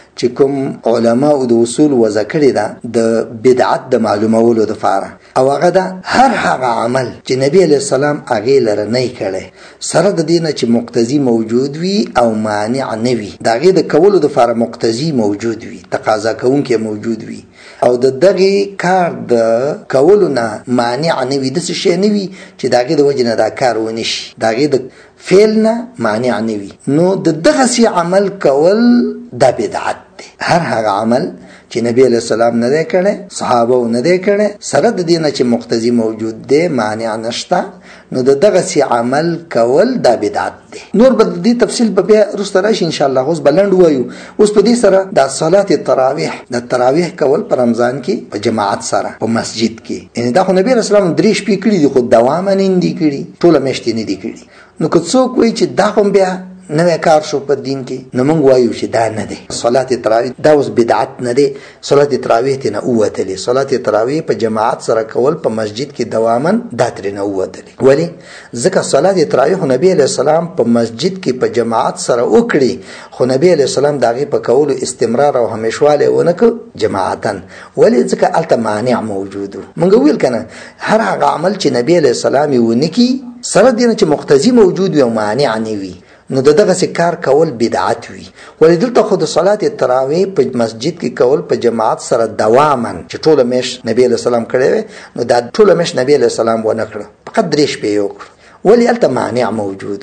چې کوم علما او د اصول وضع کړی دا د بدعت د معلومولو لپاره او هغه دا هر هغه عمل چې نبی علیہ السلام هغه لره نه کړي سره د دینه چې مقتضی موجود وي او مانع نه وي دا غي د کولو لپاره مقتضی موجود وي تقاضا کوونکی موجود وي او د دغه کار د کولو نه مانع نه وي د څه شي نه وي چې داګه د وجنه دا کار ونشي داګه د فعل نه مانع نه وي نو د دغه سي عمل کول د بدعت دی هر هغه عمل چې نبی علیہ السلام نه دی کړي صحابه نه دی کړي سره د دینه چې مقتضی موجود دی مانع نشته نو دغه سي عمل کول د بدعت دی نور به دې تفصیل به بیا رسته راشي ان شاء الله اوس بلند وایو اوس په دې سره د صلات التراویح د تراویح کول په رمضان کې په جماعت سره په مسجد کې ان دا خو نبی رسول الله درې شپې کړي دي خو دوام نه دي کړي ټول میاشتې نه دي کړي نو که څوک وایي چې دا هم بیا نوې کار شو په دین کې نو موږ وایو چې دا نه دی صلات تراویح دا اوس بدعت نه دی صلات تراویح ته نه اوتلې صلات تراویح په جماعت سره کول په مسجد کې دوامن دا تر نه اوتلې ولی ځکه صلات تراویح نبی علیہ السلام په مسجد کې په جماعت سره وکړي خو نبی علیہ السلام داغه په کولو استمرار او همیشواله ونک جماعتن ولی ځکه الته مانع موجود موږ ویل کنه هر هغه عمل چې نبی علیہ السلام یې ونکي سره دینه چې مقتضی موجود وي او مانع نه وي نو دغه کار کول بدعت وي ولې دلته خو د صلات التراویح په مسجد کې کول په جماعت سره دوامن چې ټول مش نبی علیہ السلام کړي نو دا ټول مش نبی علیہ السلام ونه کړ فقط درې شپې یو ولی الته مانع موجود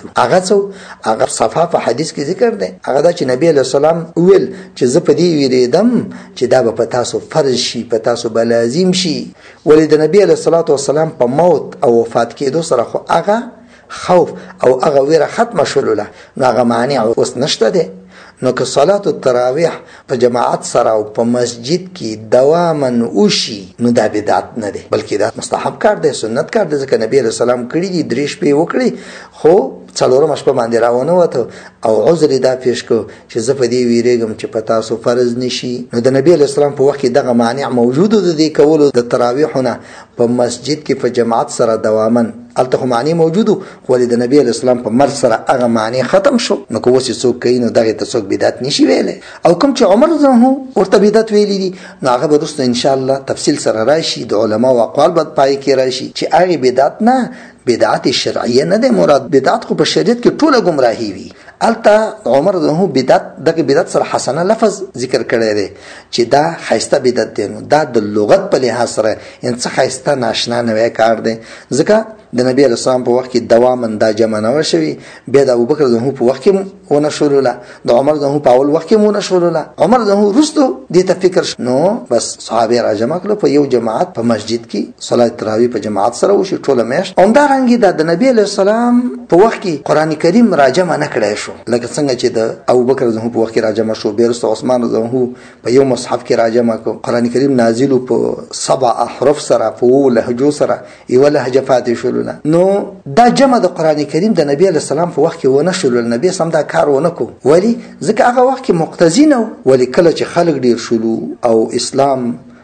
هغه صفاف حدیث کې ذکر دی هغه دا چې نبی علیہ السلام ویل چې زه په دې ویریدم چې دا به په تاسو فرض شي په تاسو به لازم شي ولی د نبی علیہ الصلوۃ والسلام په موت او وفات کېدو سره خو هغه خوف او هغه ویره ختم شوله نو هغه مانع اوس نشته دی نو که صلات التراویح په جماعت سره او په مسجد کې دوامن وشي نو دا بدعت نه دی بلکې دا مستحب کار دی سنت کار دی ځکه نبی رسول الله کړی دی درې شپې وکړي خو څلورم شپه باندې راونه وته او عذر دا پیش کو چې زه په دې ویریږم چې په تاسو فرض نشي نو د نبی اسلام په وخت کې دغه مانع موجود دی کولو د تراویحونه په مسجد کې په جماعت سره دوامن الته معنی موجود ولې د نبی اسلام په مر سره هغه معنی ختم شو نو کوم څه څوک کین نو دغه ته څوک بدعت نشي ویلې او کوم چې عمر زه ورته بدعت ویلې دي نو هغه به رسته ان شاء الله تفصیل سره راشي د علما او اقوال بد پای کې راشي چې هغه بدعت نه بدعت شرعیه نه ده مراد بدعت خو په شریعت کې ټوله گمراهي وي الته عمر زه بدعت دغه بدعت سره حسنه لفظ ذکر کړی دی چې دا خیسته بدعت دی نو دا د لغت په لحاظ سره ان څه خیسته ناشنا نه کار دی ځکه د نبی علیہ السلام په وخت کې دوامن دا جمع نه شوی بیا د ابوبکر زه په وخت کې ونه شروله د عمر زه په اول وخت کې ونه شروله عمر زه رستو دې ته فکر نو بس صحابه را جمع کړو په یو جماعت په مسجد کې صلات تراویح په جماعت سره وشي ټوله میاشت همدارنګه د نبی علیہ السلام په وخت کې قران کریم را جمع نه کړی شو لکه څنګه چې د ابوبکر زه په وخت کې را جمع شو بیرست عثمان زه په یو مصحف کې را جمع کو قران کریم نازل په 7 احرف سره په لهجو سره یو لهجه فاتح شو نو دا جمع د قران کریم د نبی علیہ السلام په وخت کې ونه شول نبی سم دا کار ونه کو ولی ځکه هغه وخت کې مقتضی نه ولی کله چې خلک ډیر شولو او اسلام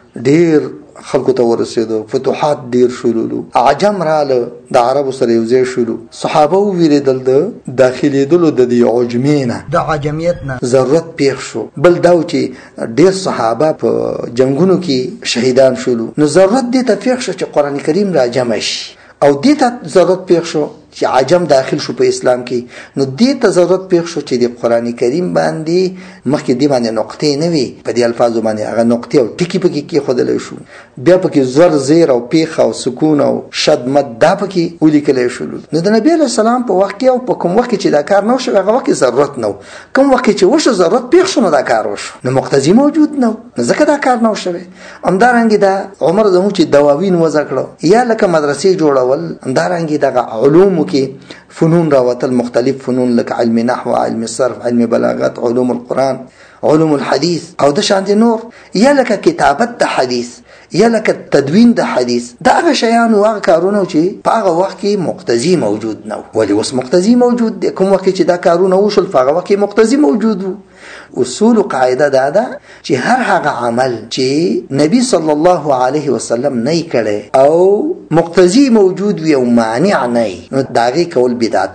ډیر خلکو ته ورسېدو فتوحات ډیر شولو عجم رااله د عربو سره یو ځای شولو صحابه ویریدل د داخليدلو د دې عجمینه د عجمیت نه ضرورت پیښ شو بل دا چې ډیر صحابه په جنگونو کې شهیدان شولو نو ضرورت دې ته پیښ شو چې قران کریم را جمع شي او دې ته ضرورت پیښ شو چې عجم داخل شو په اسلام کې نو دې ته ضرورت پیښ شو چې د قران کریم باندې مخکې دی باندې نقطې نه وي په دې الفاظو باندې هغه نقطې او ټکی پکې کې خودلې شو بیا پکې زور زیر او پیخ او سکون او شد مد دا پکې ولیکل شو نو د نبی له سلام په وخت کې او په کوم وخت چې دا کار نه شو هغه وخت ضرورت نه کوم وخت چې وشو ضرورت پیښ شو نو دا کار وشو نو مقتضی موجود نه ځکه دا کار نه شوی همدارنګه دا عمر زمو چې دواوین وځ کړو یا لکه مدرسې جوړول همدارنګه دا علوم کې فنون راوتل مختلف فنون لکه علم نحو علم صرف علم بلاغت علوم القرآن علوم الحديث او د شان نور یا لکه کتابت د حدیث یا لکه تدوین د حدیث دا هغه شیان او هغه کارونه چې په هغه وخت کې مقتضی موجود نه ولی اوس مقتضی موجود دی کوم وخت چې دا کارونه وشول په هغه وخت کې مقتضی موجود وو اصول قاعده دا چې هر هغه عمل چې نبی صلی الله علیه وسلم نه کړي او مقتضی موجود وي او مانع نه نو داغه کول بدعت وي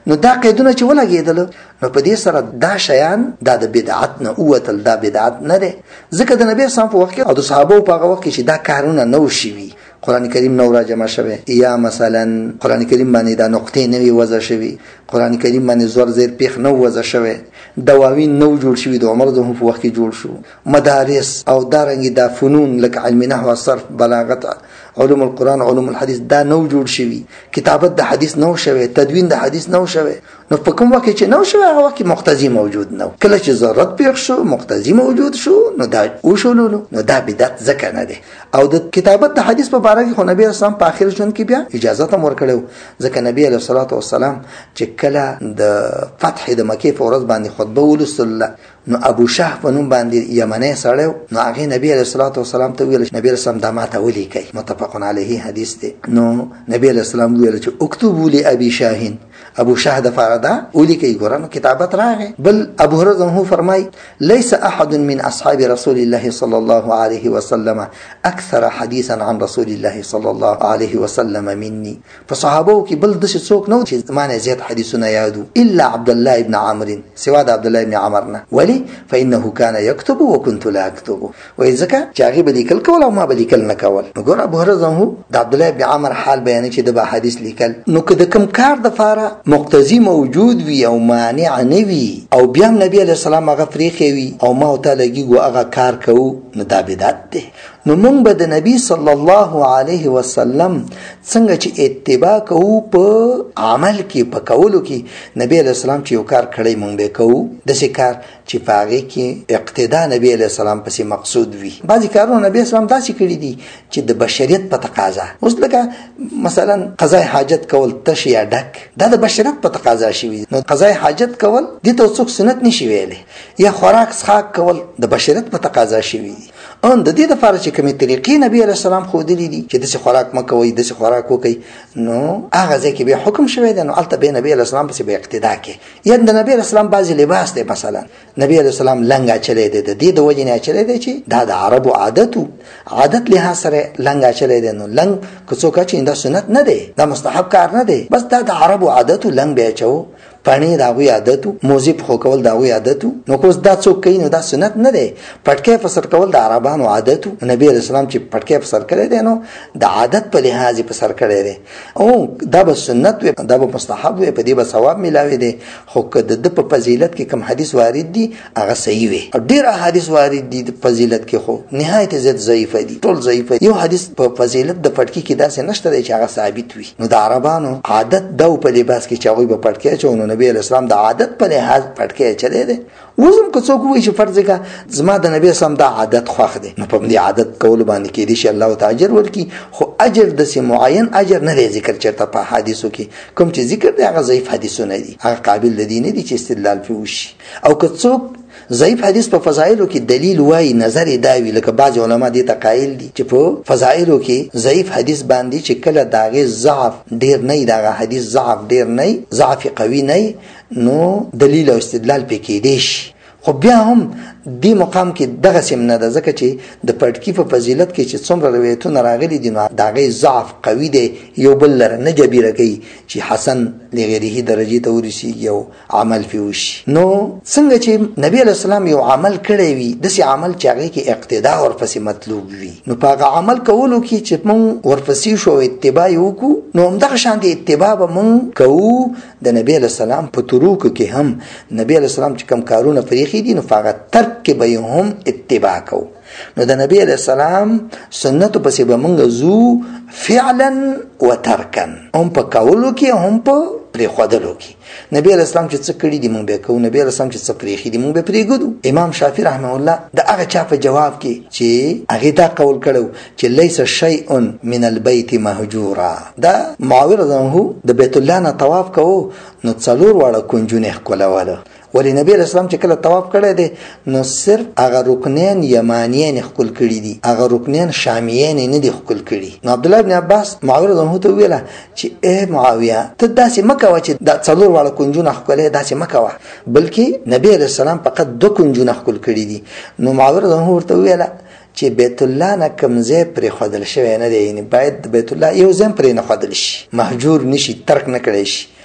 نو دا قیدونه چې ولګېدل نو په دې سره دا شیان دا د بدعت نه اوتل، دا بدعت نه دی. ځکه د نبی اسلام په وخت کې او د صحابه په هغه وخت کې چې دا کارونه نه وشوي، قرآن کریم نو راجمع شوی، یا مثلا قرآن کریم باندې دا نقطې نوی وضع شوی، قرآن کریم باندې زور زیر پیخ نو وضع شوی، دواوین نو جوړ شوی، د عمر د په وخت کې جوړ شو، مدارس او دارنګي دا فنون لکه علم نحو، صرف، بلاغت، علوم القرآن، علوم الحديث دا نو جوړ شوی، کتابت د حدیث نو شوی، تدوین د حدیث نو شوی. نو په کوم وخت چې نو شوی هغه وخت مقتضی موجود نو، کله چې ضرورت پیښ شو مقتضی موجود شو نو دا وشولو، نو دا بدعت ځکه نه دی. او د کتابت د حدیث په باره کې خو نبی اسلام په اخر ژوند کې بیا اجازه هم ورکړو، ځکه نبی علیه الصلاۃ والسلام چې کله د فتح د مکې په ورځ باندې خطبه ولوستله نو ابو شاه په نوم باندې یمنی سړی نو هغه نبی علیه الصلاۃ والسلام ته ویل نبی علیه السلام دا ماته ولیکئ، متفق علیه حدیث دی. نو نبی علیه السلام ویل چې اکتبوا لابي شاهین، ابو شاه د فردا ولیکئ، ګورانو کتابت راغی. بل ابو هريره هو فرمای ليس احد من اصحاب رسول الله صلى الله عليه وسلم اكثر حديثا عن رسول الله صلى الله عليه وسلم مني، فصحابه کې بل د څوک نو چې زمانه زیات حدیثونه یادو الا عبد الله ابن عمرو، سوا د عبد الله ابن عمر نه. ولی فانه كان يكتب وكنت لا اكتب، وایځکه چې هغه بلیکل کول او ما بلیکل نه کول. وګور ابو هريره هو د عبد الله ابن عمر حال بیان چې د حدیث لیکل، نو که د کوم کار د فاره مقتضی موجود وي او مانع نه وي او بیا نبی علیہ السلام هغه فریخي وي او ما تعالی ګو هغه کار کوو نو دا بدعت دی. نو مونږ به د نبی صلی الله علیه وسلم څنګه چې اتباع کوو په عمل کې په کولو کې، نبی علیہ السلام چې یو کار کړی مونږ به کوو داسې کار چې په هغې کې اقتدا نبی علیہ السلام پسې مقصود وي. بعضې کارونه نبی اسلام داسې کړي دي چې د بشریت په تقاضا، اوس لکه مثلا قضای حاجت کول تش یا ډک، دا د بشریت په تقاضا شوي، نو قضای حاجت کول دې ته څوک سنت نشي ویلی، یا خوراک څښاک کول د بشریت په تقاضا شوي دي. ان د دې لپاره چې کومې طریقې نبی علیه السلام ښودلي دي چې داسې خوراک مه کوئ، داسې خوراک وکئ، نو هغه ځای کې بیا حکم شوی دی، نو هلته بیا نبی علیه السلام پسې به اقتدا کې. یا د نبی علیه السلام بعضې لباس دی، مثلا نبی علیه السلام لنګ اچلی دی، د دې د وجې نه اچلی دی چې دا د عربو عادت لحاظ سره لنګ اچلی دی. نو لنګ که څوک اچوي دا سنت نه دی، دا مستحب کار نه دی، بس دا د عربو عادتو لنګ به اچوو، پانی دا غوی عادتو، موزی په کول دا غوی عادتو. نو کوس دا څوک کوي نو دا سنت نه دی. پټکې په سر کول د عربانو عادتو، نبی رسول الله چې پټکې په سر کړی دی نو د عادت په لحاظ په سر کړی دی، او دا به سنت وي، دا به مستحب وي، په دې به ثواب ملاوي دی. خو که د په فضیلت کې کوم حدیث وارد دي هغه صحیح وي، او ډیر احادیث وارد دي د فضیلت کې خو نهایت زیات ضعیف دي، ټول ضعیف دي. یو حدیث په فضیلت د پټکی کې داسې نشته دی چې هغه ثابت وي. نو د عربانو عادت دا په لباس کې چې هغه په پټکی چونو نبی اسلام د عادت په لحاظ پټکی چلے دی. وزم که څوک وایي چې فرض کا زما د نبی اسلام دا عادت خوښ دی، نو په دې عادت کول باندې کې دي چې الله تعالی اجر ورکړي، خو اجر د سي معین اجر نه دی ذکر چرته په حدیثو کې. کوم چې ذکر دی هغه ضعیف حدیثونه دي، هغه قابل لدی نه دي چې استدلال پې وشي. او که څوک ضعیف حدیث په فضایلو کې دلیل وایي، نظر داوي، لکه بعض علما دې ته قایل دي چې په فضایلو کې ضعیف حدیث باندې چې کله داغه ضعف ډیر نه، داغه حدیث ضعف ډیر نه، ضعف قوي نه، نو دلیل او استدلال پې کېدی شي. خو بیا هم دې مقام کې دغه سم نه ده، ځکه چې د پټکی په فضیلت کې چې څومره روایتونه راغلي دي نو داغه ضعف قوي دی، یو بل لره نه جبیره کوي چې حسن لغیره درجه ته ورسیږي او عمل فی وشي. نو څنګه چې نبی علیہ السلام یو عمل کړی وي، داسې عمل چې هغه کې اقتدا ورپسې مطلوب وي، نو په هغه عمل کولو کې چې موږ ورپسې شو اتباع وکړو، نو همدغه شان د اتباع به موږ کوو د نبی علیہ السلام په طرقو کې. هم نبی علیہ السلام چې کوم کارونه فریخي دي نو هغه ترک کې به هم اتباع کوو. نو د نبی علیہ السلام سنتو پسې به موږ زو فعلا و ترکا، هم په کولو کې هم په پرېښودلو کې. نبی علیہ السلام چې څه کړي دي موږ به کوو، نبی علیہ السلام چې څه پرېښي دي موږ به پرېږدو. امام شافعي رحمه الله د هغه چا په جواب کې چې هغې دا قول کړی چې لیس شیء من البیت مهجورا، دا معاویه رضی الله عنه د بیت الله نه طواف کوو نو 4 واړه کنجونه ښکلوله. ولی نبی علیہ السلام چې کله طواف کړی دی نو صرف هغه رکنین یمانیین ښکل کړي دي، هغه رکنین شامیین نه دي ښکل کړي. نو عبدالله ابن عباس معاویه رضی الله عنه ته وویله چې ای معاویه ته داسې مه کوه چې دا 4 واړه کنجونه ښکلې، داسې مه کوه، بلکې نبی علیہ السلام فقط 2 کنجونه ښکل کړي دي. نو معاویه رضی الله عنه ورته وویله چې بیت الله نه کوم ځای پرېښودل شوی نه دی، یعنې باید د بیت الله یو ځای پرې نه ښودل شي، مهجور نشي، ترک نه کړی شي.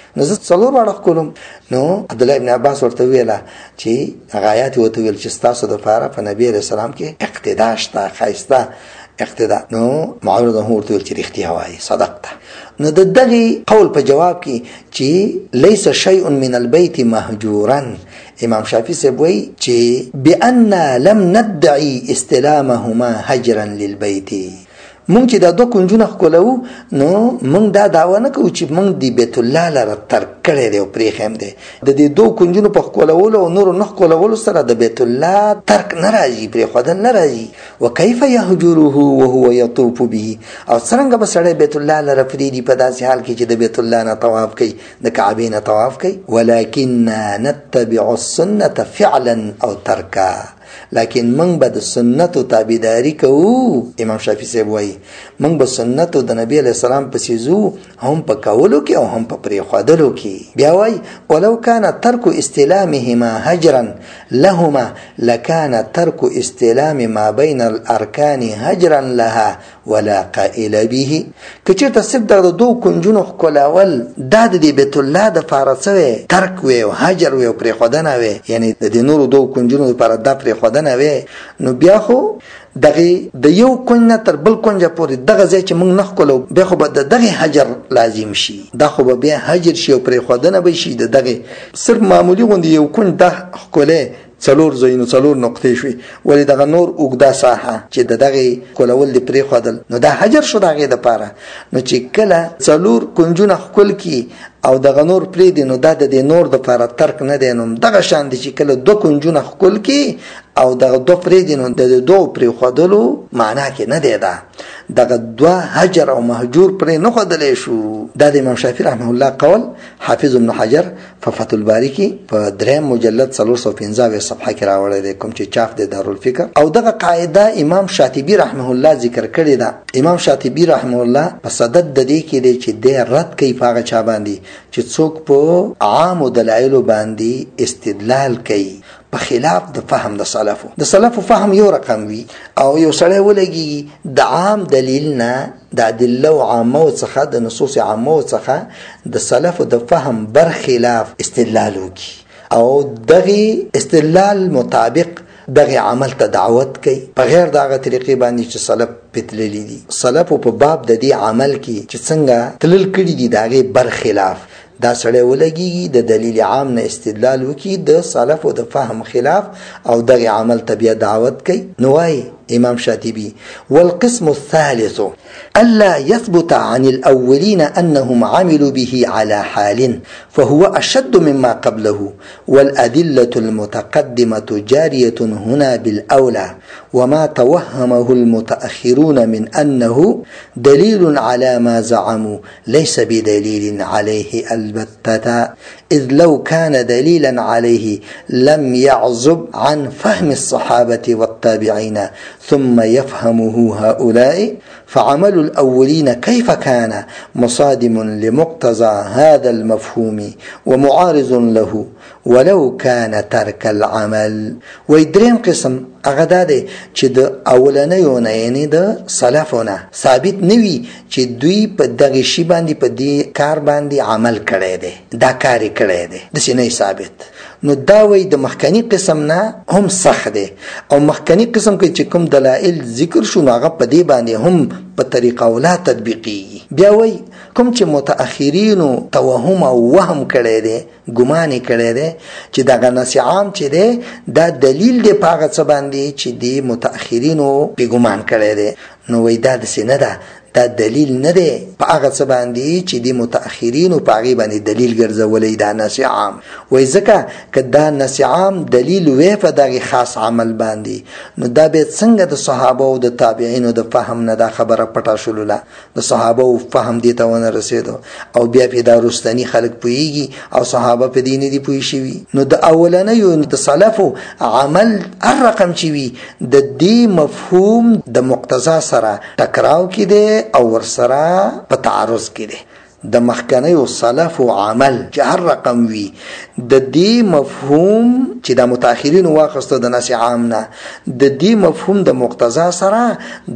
نو زه څلور واړه کولم. نو عبد الله ابن عباس ورته ویله چې آیات وته ویل چې تاسو د لپاره په نبی عليه السلام کې اقتدا شته، خاصه اقتدا. نو معاویه رضی الله عنه ورته ویل چې رښتیا وایي، صدقته. نو د دغه قول په جواب کې چې ليس شيء من البيت مهجورا، امام شافعي صاحب وایي چې بأن لم ندعي استلامهما هجرا للبيت. مونږ چې دا دوه کنجونه ښکلوو نو مونږ دا دعوه نه کوو چې مونږ د بیت الله لره ترک کړی دی او پرېښیم دی. د دې دوه کنجونو په ښکلولو او نورو نه ښکلولو سره د بیت الله ترک نه راځي، پرېښودل نه راځي. وکیف یهجره وهو یطوف به، او څرنګه به سړی بیت الله لره پرېږدي په داسې حال کې چې د بیت الله نه طواف کوي، د کعبې نه طواف کوي. ولکننا نتبع السنة فعلا او ترکا، لیکن من به د سنتو تابعداري کوو. امام شافعي صاحب وایي من به سنتو د نبی علیہ السلام پسې ځو، هم په کولو کې او هم په پرېښودلو کې. بیا وایي ولو کان ترک استلامهما هجرا لهما لکان ترک استلام ما بین الارکان هجرا لها ولا قائل به. که چېرته صرف دغه دوه کنجونو ښکلول دا د بیت الله د پاره څه ترک وی او هجر وی او پرېښودنه وی، یعنی د نورو دوه کنجونو لپاره دا پرېښودنه وی، نو بیا خو دغه د یو کونج نه تر بل کونجه پورې دغه ځای چې موږ نه ښکلو بیا خو به د دغه حجر لازم شي، دا خو به بیا حجر شي او پرېښودنه به شي د دغه. صرف معمولي غوندې یو کونج دا ښکلی څلور ځایونو څلور نقطې شوي، ولې دغه نور اوږده ساحه چې د دغه ښکلول دې پرېښودل نو دا حجر شو د هغې دپاره. نو چې کله څلور کنجونه ښکل کي او دغه نور پرېږدي نو دا د دې نور دپاره ترک نه دی. نو دغه شان دی چې کله دوه کنجونه ښکل کي او دغه دوه پرېږدي نو د دوه پرېښودلو معنا کې نه دی. دا دغه دوه هجر او مهجور پرې نه ښودلی شو. دا د امام شافعي رحمه الله قول حافظ ابن حجر په فتح الباري کې په 3 مجلد 415 صفحه کې راوړی دی، کوم چې چاپ دی دارالفکر. او دغه قاعده امام شاطبي رحمه الله ذکر کړې ده. امام شاطبي رحمه الله په صدد د دې کې دی چې دی رد کوي په هغه چا باندې چې څوک په عامو دلایلو باندې استدلال کوي په خلاف د فهم د سلفو. د سلفو فهم یو رقم وي او یو سړی ولګي د عام دلیل نه د ادله عامه څخه د نصوص عامه څخه د سلفو د فهم برخلاف استدلال وکي او دغه استدلال مطابق دغه عمل ته دعوت کوي په غیر دغه طریقې باندې چې سلف پتللی دي. سلف په باب د دې عمل کې چې څنګه تلل کړي دي دغه برخلاف دا سړی ولګي د دلیل عام نه استدلال وکي د سلف او د فهم خلاف او دغه عمل ته بیا دعوت کوي. نو وايي امام شاطبي والقسم الثالث ألا يثبت عن الأولين أنهم عملوا به على حال فهو أشد مما قبله، والأدلة المتقدمة جارية هنا بالأولى، وما توهمه المتأخرون من أنه دليل على ما زعموا ليس بدليل عليه البتة، إذ لو كان دليلا عليه لم يعزب عن فهم الصحابة والتابعين ثم يفهمه هؤلاء، فعمل الأولين كيف كان مصادم لمقتضى هذا المفهوم ومعارض له ولو كان ترك العمل. ويدرين قسم اغدا ده چې د اولنیو نه یعنی د سلفونه ثابت نوي چې دوی په دغه شی باندې په دې کار باندې عمل کړی دی، دا کار کړی دی، د سینې ثابت. نو دا وی د مخکنی قسم نه هم صح دی او مخکنی قسم کې چې کوم دلایل ذکر شو هغه په دې باندې هم په طریقه ولا تطبیقي. بیا وی کوم چې متأخرینو توهم او وهم کړی دی، ګمان کړی دی چې دغه نص عام چې دی دا دلیل دی په هغه څه باندې چې دی متأخرینو په ګمان کړی دی. نو وی دا داسې نه ده، دا دلیل نه دی په هغه څه باندې چې دی متأخرینو په هغې باندې دلیل ګرځولی دا نص عام. وی ځکه که دا نص عام دلیل وی په دغې خاص عمل باندې نو دا بیا څنګه د صحابه او د تابعینو د فهم نه دا خبره پټه شولله، د صحابه او فهم دې ته ونه رسېدو او بیا پې دا رستني خلک پوهېږي او صحابه په دې نه دي پوه شوي. نو د اولنیو د سلفو عمل هر رقم چې وي د دې مفهوم د مقتضا سره ټکراو کې دی او ورسره په تعارض کې دی. د مخکنیو سلف او عمل چې هر رقم وي د دې مفهوم چې د متأخرین واخسته د ناس عام نه د دې مفهوم د مقتضا سره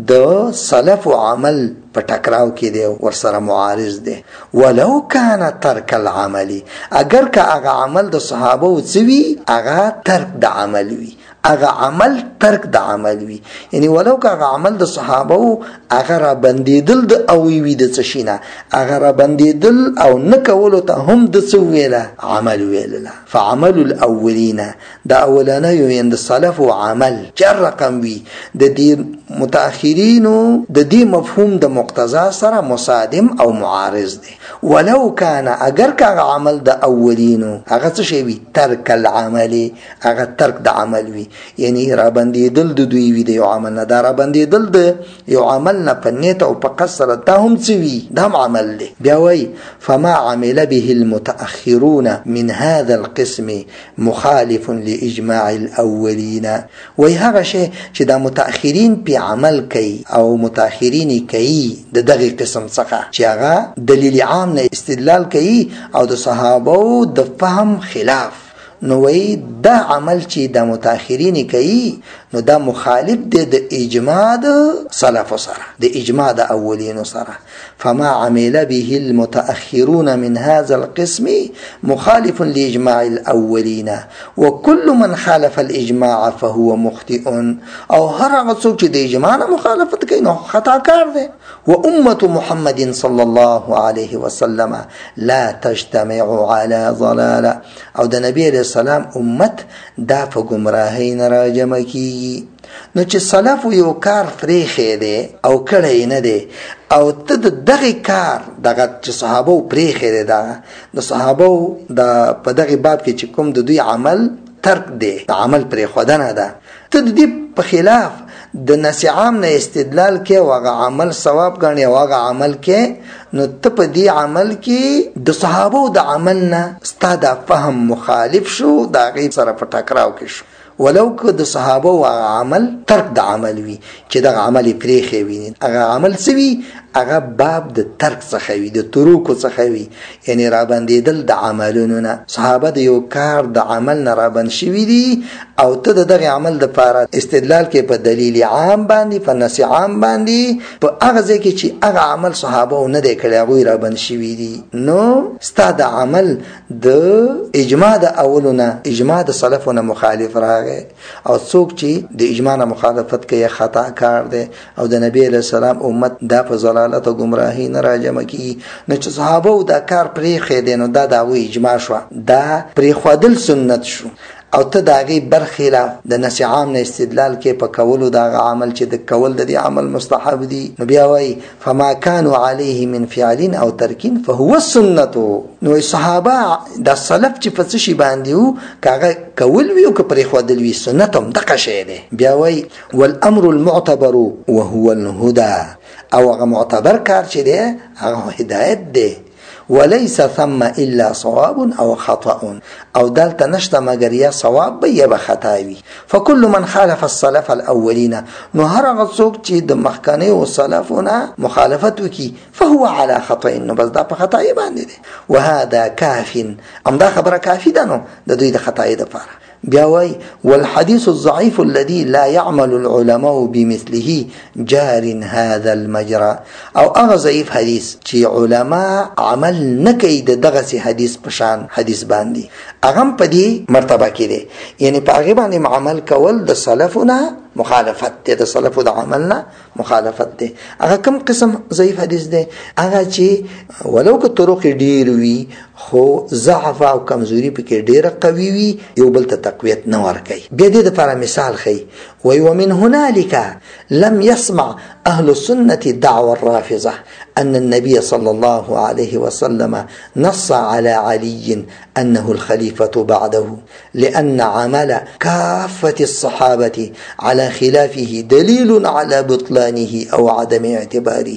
د سلف او عمل په ټکراو کې دی ور سره معارض دی. ولو کان ترک العمل اگر که هغه عمل د صحابه او څوي هغه ترک د عمل وي هغه عمل ترک د عمل وي یعنی ولو که هغه عمل د صحابه او هغه را بندیدل د او وی د څشینه هغه را بندیدل او نه کولو ته هم د څو ویله عمل ویله. فعمل الاولین د اولانیو یند سلف او عمل چر رقم وی د دې متأخرینو د دې مفهوم د مقتضا سره مصادم او معارض دی. ولو کان اگر که عمل د اولینو هغه څه شی وی ترک العمل هغه ترک د عمل وی یعنی را بندیدل د دوی وی د یو عمل نه دا را بندیدل د یو عمل نه په نیت او په قصر ته هم څه وی دا عمل دی. بیا وی فما عمل به المتأخرون من هذا القسم مخالف لاجماع الاولین وی هغه شی چې د متأخرین په عمل کوي او متأخرین کوي د دغه قسم څخه چې هغه دلیل عام نه استدلال کوي او د صحابه د فهم خلاف نو وی دا عمل چې د متأخرین کوي نو دا مخالف دی د اجماع د سلف سره د اجماع د اولین سره. فما عمل به المتأخرون من هذا القسم مخالف لاجماع الاولین وكل من خالف الاجماع فهو مخطئ او هر هغه څوک چې د اجماع مخالفت کوي نو خطا کار دی. وامه محمد صلى الله عليه وسلم لا تجتمع على ضلاله او د نبی علیہ السلام امت دا په گمراهی نه راجمع کیږي. نو چې سلف یو کار پرېښی دی او کړی نه دی او ته د دغه کار دغه چې صحابه پرېښی دی دا د صحابه د په دغه باب کې چې کوم د دوی عمل ترک دی د عمل پرېښودنه ده ته د دې په خلاف د نص عام نه استدلال کې او هغه عمل ثواب ګڼي او هغه عمل کې نو ته په دې عمل کې د صحابه د عمل نه ستا د فهم مخالف شو دا غي سره په ټکراو کې شو. ولو که د صحابه او عمل ترک د عمل وي چې د عمل پرېښی وي هغه عمل څه وي هغه باب د ترک څخه وي د تروکو څخه وي یعنی را بندېدل د عملونو نه. صحابه د یو کار د عمل نه را بند شوي دي او ته د دغه عمل د پاره استدلال کې په دلیل عام باندې په نص عام باندې په هغه ځای کې چې هغه عمل صحابه نه دی کړی هغوی را بند شوي دي نو ستا د عمل د اجماع د اولونه اجماع د سلفونه مخالف راغی او څوک چې د اجماع نه مخالفت کوي خطا کار دی او د نبی علیہ السلام امت دا په ضلالت او گمراهی نه راجمع کی. نو چې صحابه دا کار پرېښی دی نو دا د هغوی اجماع شو دا پرېښودل سنت شو او ته د هغې برخلاف د نص عام نه استدلال کې په کولو د هغه عمل چې د کول د دې عمل مستحب دي. نو بیا وایي فما كانوا عليه من فعل او ترک فهو السنت. نو صحابه د سلف چې په څه شي باندې وو که هغه کول وي او که پرېښودل وي سنت هم دغه شی دی. بیا وایي والامر المعتبر وهو الهدى او هغه معتبر کار چې دی هغه هدایت دی. وليس ثم الا صواب او خطا او دلته نشته مگر یا صواب به یا خطا وي. فكل من خالف السلف الاولين نو هر هغه څوک چې د مخکنی او سلفونه مخالفت وکي فهو على خطا نو بس دا په خطا باندې دی. وهذا كاف ام دا خبره کافی ده نو د دوی د خطا لپاره. بیا وای والحديث الضعيف الذي لا يعمل العلماء بمثله جار هذا المجرى او هغه ضعیف حدیث چې علما عمل نه کوي دغه حدیث پشان حدیث باندې هغه په دې مرتبه کې دي یعنی په هغه باندې عمل کول د سلفونه مخالفت ده د سلفو د عملنا مخالفت ده. هغه کوم قسم ضعیف حدیث ده هغه چې ولو که طرق ډیر وي خو ضعف او کمزوري پکې ډیره قوي وي یو بل ته تقویت نه ورکوي. بیا دې لپاره مثال خي وي ومن هنالك لم يسمع اهل السنه دعوى الرافضه ان النبي صلى الله عليه وسلم نص على علي انه الخليفه بعده لان عمل كافه الصحابه على خلافه دليل على بطلانه او عدم اعتباره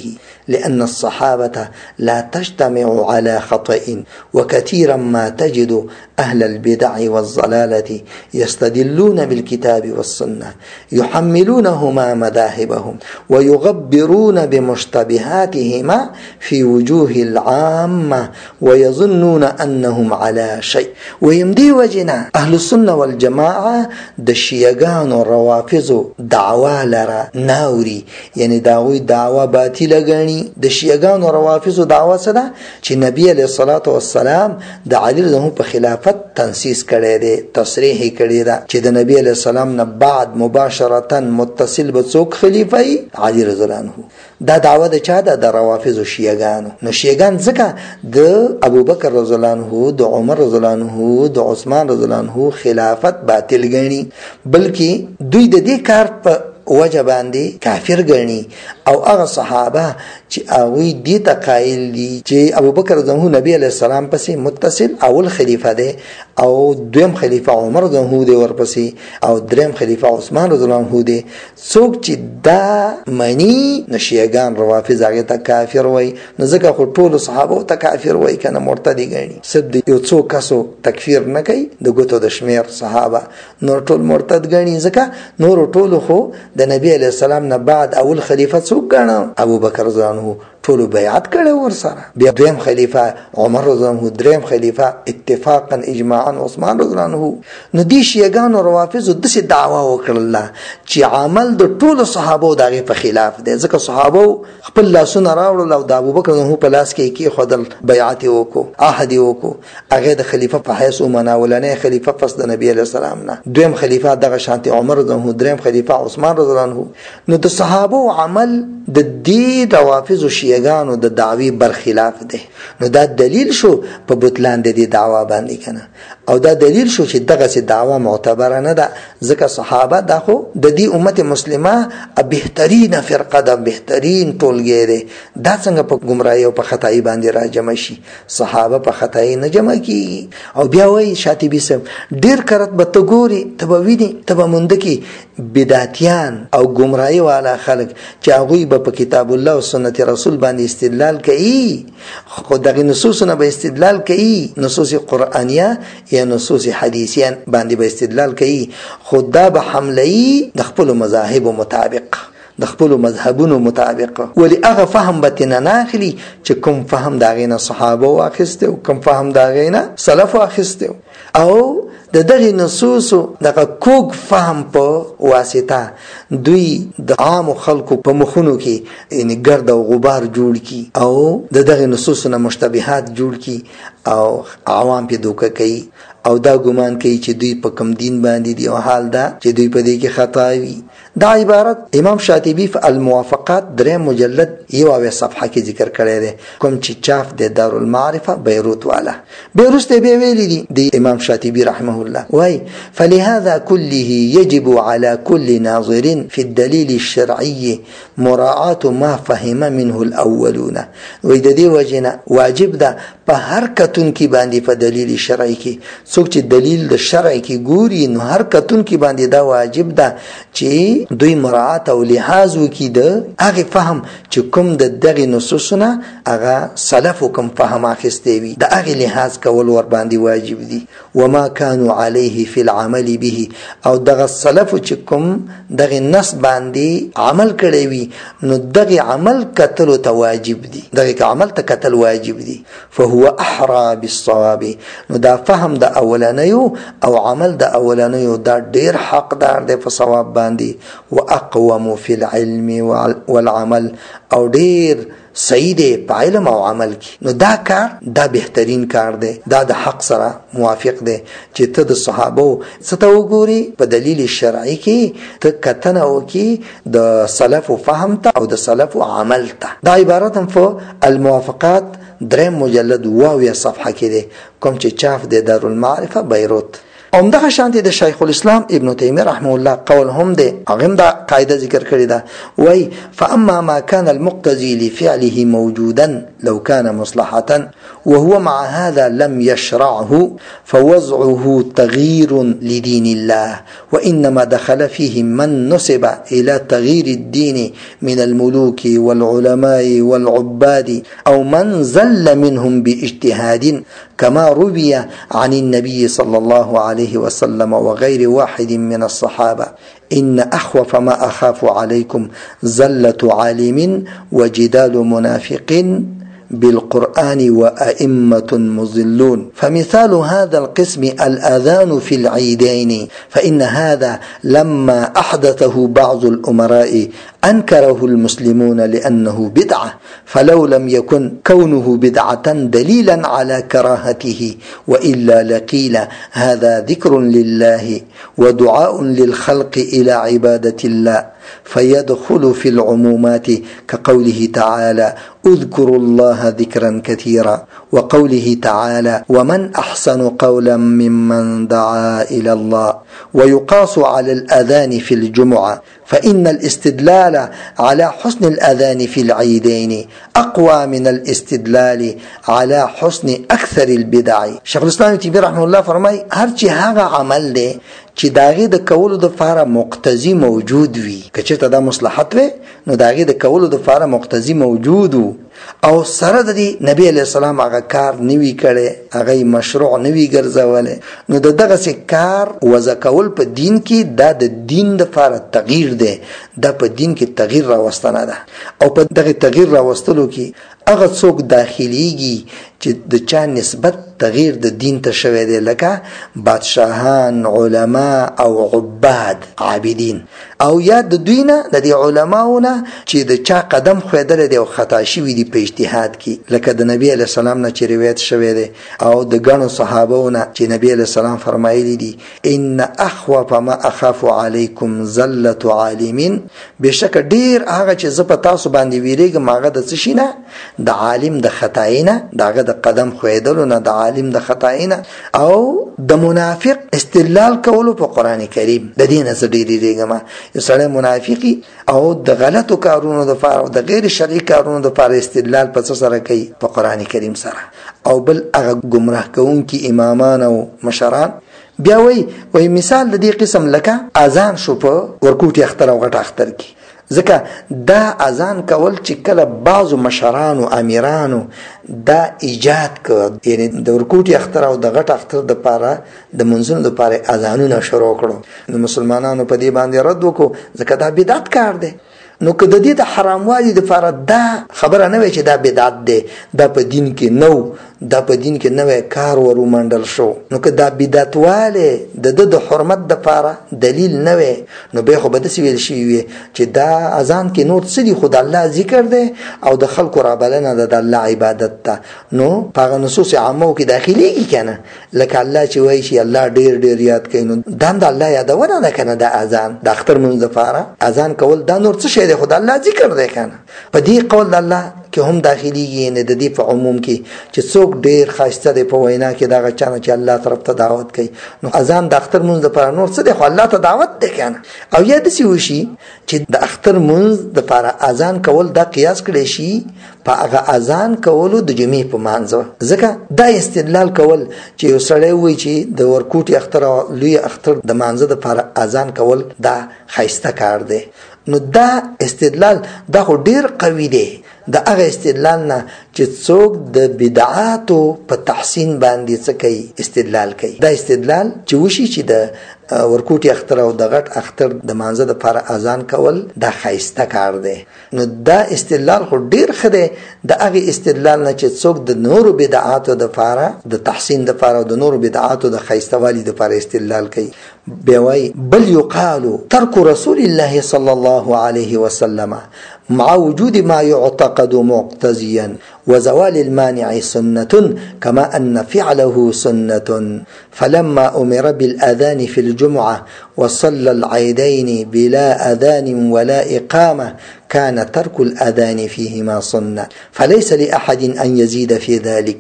لأن الصحابة لا تجتمع على خطأ وكثيرا ما تجد أهل البدع والضلالة يستدلون بالكتاب والسنة يحملونهما مذاهبهم ويغبرون بمشتبهاتهما في وجوه العامة ويظنون أنهم على شيء. ويمدي وجنا أهل السنة والجماعة دشيغان روافض دعوة لرا ناوري، يعني داوی دعوة باطله غني. دشيغان روافض دعوة صدا چې نبی علیہ الصلوۃ والسلام د علی رضی الله په خلافت تنسیس کړي دي، تصریح کړي دا چې د نبی علیہ السلام نه بعد مباشرتا متصل به څوک خلیفہ علی رضی الله عنه. دا دعوه د چا د روافض شیعاګانو. نو شیعاګان ځکه د ابوبکر رضی الله عنه، د عمر رضی الله عنه، د عثمان رضی الله عنه خلافت باطل ګڼي، بلکې دوی د دې کار په وجه باندې کافر ګڼي. او هغه صحابه چې هغوی دې ته قایل دي چې ابوبکر رضی الله عنه نبی علیہ السلام پسې متصل اول خلیفہ دی، او دویم خلیفہ عمر رضی الله عنه دی ورپسې، او دریم خلیفہ عثمان رضی الله عنه دی، څوک چې دا منی نشیګان روافض هغه ته کافر وای. نو ځکه خو ټول صحابه ته کافر وای کنه مرتد ګڼي. سب یو څو کسو تکفیر نه کوي د ګوتو د شمیر صحابه، نور ټول مرتد ګڼي. ځکه نور ټول خو د نبی علیہ السلام نه بعد اول خلیفہ څوک ګڼو؟ ابوبکر رضی الله عنه ټول بیعت کړي ور سره، بیا دویم خلیفہ عمر رضی الله عنه، دریم خلیفہ اتفاقا اجماعا عثمان رضی الله عنه. نو دي شیعاګان او روافض د څه دعوا وکړه چې عمل د ټول صحابه دغه په خلاف دی. ځکه صحابه خپل لاسونه راوړل او د ابوبکر رضی الله عنه په لاس کې خدل بیعت وکړو، عهد وکړو، هغه د خلیفہ په حیث ومناولنه خلیفہ پس د نبی علیہ السلام نه، دویم خلیفہ دغه شانتي عمر رضی الله عنه، دریم خلیفہ عثمان رضی الله عنه. نو د صحابه عمل د دې روافض او شیعاګانو د دعوی برخلاف ده. نو دا دلیل شو په بطلان د دې دعوا باندې کنه، او دا دلیل شو چې دغه سي دعوا معتبره نه ده. ځکه صحابه دا خو د دې امت مسلمه بهترین فرقه ده، بهترین ټولګی ده. دا څنګه په گمراهی او په خطای باندې را جمع شي؟ صحابه په خطای نه جمع کیږي. او بیا وای شاطبی سم ډیر کرت به ته ګوري تبویني تبمند کی بدعتیان او گمراهی والا خلق چې هغه په کتاب الله او سنت رسول باندې استدلال کوي، خو دغه نصوصونه به استدلال کوي، نصوص قرآنیه یا نصوص حدیثیان باندې به استدلال کوي، خدا به حمله د خپل مذاهب مطابق، د خپل مذهبونو مطابق. ولی هغه فهم به تنه ناخلی چې کوم فهم دغه نه صحابه واخسته او کوم فهم دغه نه سلف واخسته، او د دغه نصوص دغه کوګ فهم په واسطه دوی د عام خلکو په مخونو کې یعنی ګرد او غبار جوړ کی، او د دغه نصوص نه مشتبهات جوړ کی، او عوام په دوکه کوي، او دا ګمان کوي چې دوی په کم دین باندې دی، او حال دا چې دوی په دې کې خطا وي. دا عبارت امام شاطبی په الموافقات درې مجلد یو صفحه کې ذکر کړی دی، کوم چې چاپ د دارالمعرفه بیروت والا. بیروت به ویلي دي د امام شاطبی رحمه الله وای فلهذا كله يجب على كل ناظر في الدليل الشرعي مراعاة ما فهم منه الاولون. وای د دې وجنه واجب ده په هر کتون کې باندې په دلیل شرعي کې څوک چې دلیل د شرع کې ګوري، نو هر کتون کې باندې دا واجب ده چې دوی مراعات او لحاظ وکړي د هغه فهم چې کوم د دغه نصوصونه هغه سلف کوم فهم اخیستی وي، د هغه لحاظ کول ور باندې واجب دي. وما كانوا عليه في العمل به، او دغه سلف چې کوم دغه نص باندې عمل کړی وي، نو دغه عمل کتل ته واجب دي، دغه عمل ته کتل واجب دي. فهو احرى بالصواب. نو دا فهم د اولانیو او عمل د اولانیو دا ډیر حقدار دی په ثواب باندې. واقوم في العلم والعمل، او ډیر صحیح دی په علم او عمل کې. نو دا کار دا بهترین کار دی، دا د حق سره موافق دی چې ته د صحابه ستو وګوري په دلیل شرعي کې، ته کتنه وکي د سلف فهم ته او د سلف عمل ته. دا عبارت هم په الموافقات دریم مجلد 2 صفحه کې دی، کوم چې چاپ د دارالمعرفه بیروت. همدغه شانتي د شیخ الاسلام ابن تیمیه رحمه الله قول هم ده هغه دا قاعده ذکر کړی ده وای فاما ما كان المقتضي لفعله موجودا لو كان مصلحة وهو مع هذا لم يشرعه فوضعه تغيير لدين الله وإنما دخل فيه من نسب إلى تغيير الدين من الملوك والعلماء والعباد أو من زل منهم باجتهاد كما روي عن النبي صلى الله عليه وسلم وغير واحد من الصحابة إن أخوف ما أخاف عليكم زلة عالم وجدال منافق بالقرآن وأئمة مضلون فمثال هذا القسم الأذان في العيدين فإن هذا لما أحدثه بعض الأمراء أنكره المسلمون لأنه بدعة فلو لم يكن كونه بدعة دليلا على كراهته وإلا لقيل هذا ذكر لله ودعاء للخلق إلى عبادة الله فيدخل في العمومات كقوله تعالى اذكروا الله ذكرا كثيرا وقوله تعالى ومن أحسن قولا ممن دعا إلى الله ويقاس على الأذان في الجمعة فإن الاستدلال على حسن الأذان في العيدين أقوى من الاستدلال على حسن أكثر البدع. شيخ الإسلام ابن تيمية رحمه الله فرمای هر چې هغه عمل دی چې داغه د کولو د فاره مقتضی موجود وي کچې ته د مصلحت وي نو داغه د کولو د فاره مقتضی موجود او سره د نبی علیہ السلام هغه کار نیوی کړي هغه مشروع نیوی ګرځول نو دغه څه کار وزکول په دین کې د دین د فاره تغییر دی د په دین کې تغییر راوستنه ده او په دغه تغییر راوستلو کې هغه څوک داخليږي چې د چا نسبت تغییر د دین ته شوی دی لکه بادشاهان علما او عباد عابدین او یا د دوینه د علماونه چې د چا قدم خویدل دی او خطا شوی دی په اجتهاد کې لکه د نبی علیہ السلام نه چې روایت شوی دی او د غنو صحابهونه چې نبی علیہ السلام فرمایلی دي ان اخوف ما اخاف علیکم زلة عالمین بشک ډیر هغه چې ز په تاسو باندې ویریږم هغه د څه شینه د عالم د خطاینه دغه د قدم خویدلو نه د عالم د خطاینه او د منافق استدلال کولو په قران کریم د دین څخه ډیریږم یو سړی منافقي او د غلطو کارونو د فار او د غیر شرعي کارونو د فار استدلال په سره کوي په قران کریم سره او بل هغه گمراه کوونکي امامان او مشران بیا وای مثال د دې قسم لکه اذان شو په ورکوټي اختر او غټ اختر کې ځکه دا اذان کول چې کله بعضو مشرانو امیرانو دا ایجاد کړ یعنی د ورکوټي اختر او د غټ اختر د پاره د منځونو د پاره اذانونه شروع کړو نو مسلمانانو په دې باندې رد وکړو ځکه دا بدعت کار دی نو که د دې د حرام والی د فار دا خبره نه وي چې دا بدعت دی دا په دین کې نو دا په دین کې نوې کار ورو منډل شو نو که دا بدعت واله د حرمت د فار دلیل نه وي نو به خو بده سویل شي چې دا اذان کې نور څه دی خدای الله ذکر دی او د خلکو را بلنه د الله عبادت ته نو په نصوص عامو کې داخليږي کنه لکه الله چې وایي چې الله ډیر ډیر یاد کوي نو د الله یادونه نه کنه د اذان د اختر منځ د فار اذان کول دا نور څه شي دی خدای الله ذکر دی کنه په دې قول الله کې هم داخليږي نه د دې په عموم کې چې څوک ډیر خاصه دی په وینا کې دا غچانه چې الله طرف ته دعوت کوي نو اذان د اختر منځ د پر نور څه دی خو الله ته دعوت دی کنه او یا د سی وشي چې د اختر منځ د پر اذان کول دا قیاس کړي شي په هغه اذان کولو د جمعې په مانځه ځکه دا استدلال کول چې یو سړی وایي چې د ورکوټي اختر او لوی اختر د مانځه د پر اذان کول دا خاصه کار دی نو دا استدلال دا خو ډیر قوي دی دا هغه استدلال نه چې څوک د بدعاتو په تحسین باندې څه کوي استدلال کوي دا استدلال چې وشي چې د ورکوټي اختر او د غټ اختر د مانزه د پر اذان کول دا خایسته کار دی نو دا استدلال خو ډیر خده د هغه استدلال نه چې څوک د نور بدعاتو د فاره د تحسین د فاره او د نور بدعاتو د خایسته والی د فاره استدلال کوي بوي بل يقال ترك رسول الله صلى الله عليه وسلم مع وجود ما يعتقد مقتضيا وزوال المانع سنة كما أن فعله سنة فلما أمر بالأذان في الجمعة وصلى العيدين بلا أذان ولا إقامة كان ترك الأذان فيهما سنة فليس لأحد أن يزيد في ذلك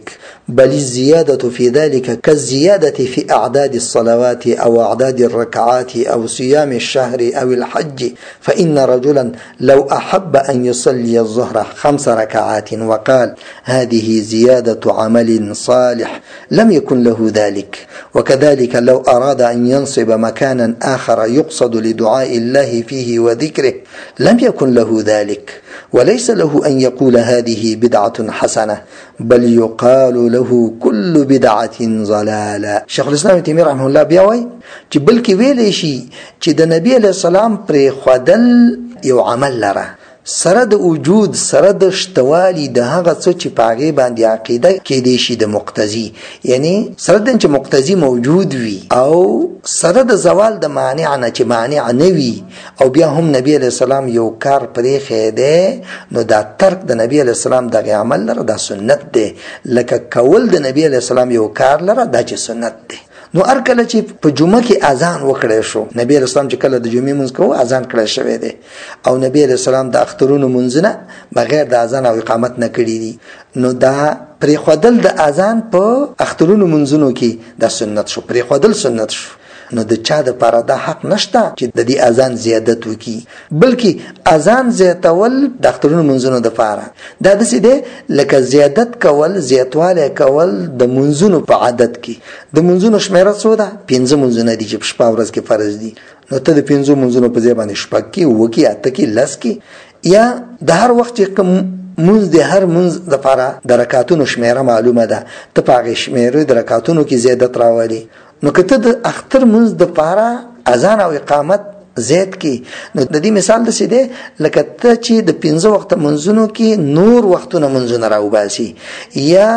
بل الزيادة في ذلك كالزيادة في أعداد الصلوات أو أعداد الركعات أو صيام الشهر أو الحج. فإن رجلا لو أحب أن يصلي الظهر 5 ركعات وقال هذه زيادة عمل صالح لم يكن له ذلك. وكذلك لو أراد أن ينصب مكانا آخر يقصد لدعاء الله فيه وذكره لم يكن له ذلك، وليس له أن يقول هذه بدعة حسنة، بل يقال له كل بدعة ضلالة. شيخ الإسلام ابن تيمية رحمه الله بیاوي چې بلکې ویلې شي چې د نبی علیه السلام پرې خودل یو عمل لره سره د وجود سره د شتوالي د هغه څه چې پاغي باندې عقیده کې دی شي د مقتضی، یعنی سره د چې مقتضی موجود وي او سره د زوال د مانع نه چې مانع نه وي او بیا هم نبی علیہ السلام یو کار پرې خېده، نو دا ترک د نبی علیہ السلام دغه عمل لره دا سنت دی، لکه کول د نبی علیہ السلام یو کار لره دا چې سنت دی. نو ارکله چې په جمعه کې اذان وکړی شو، نبی رسول الله چې کله د جمعې منځ کوو اذان کړی شوی دی او نبی رسول الله د اخترونو منځونه بغیر د اذان او اقامت نه کړی دي، نو دا پرې خودل د اذان په اخترونو منځونو کې د سنت شو، پرې خودل سنت شو. نو د چا د پاره دا حق نشته چې د دې اذان زیادت وکي، بلکې اذان زیاتول د اخترونو منځونو د پاره دا د سې دی لکه زیادت کول زیاتواله کول د منځونو په عادت کې. د منځونو شمیره څو ده؟ 5 منځونه دي چې په شپه ورځ کې فرض دي، نو ته د 5 منځونو په ځای باندې شپه کې وکي اته کې لس کې، یا د هر وخت کوم منځ د هر منځ د پاره د رکعاتونو شمیره معلومه ده، ته پاغه شمیره د رکعاتونو کې زیادت راولي. نو کته د اختر منځ د پاره اذان او اقامت زیات کی، نو د دې مثال د سیده لکه ته چې د 15 وخت منځونو کې نور وختونه منځونه راوباسي، یا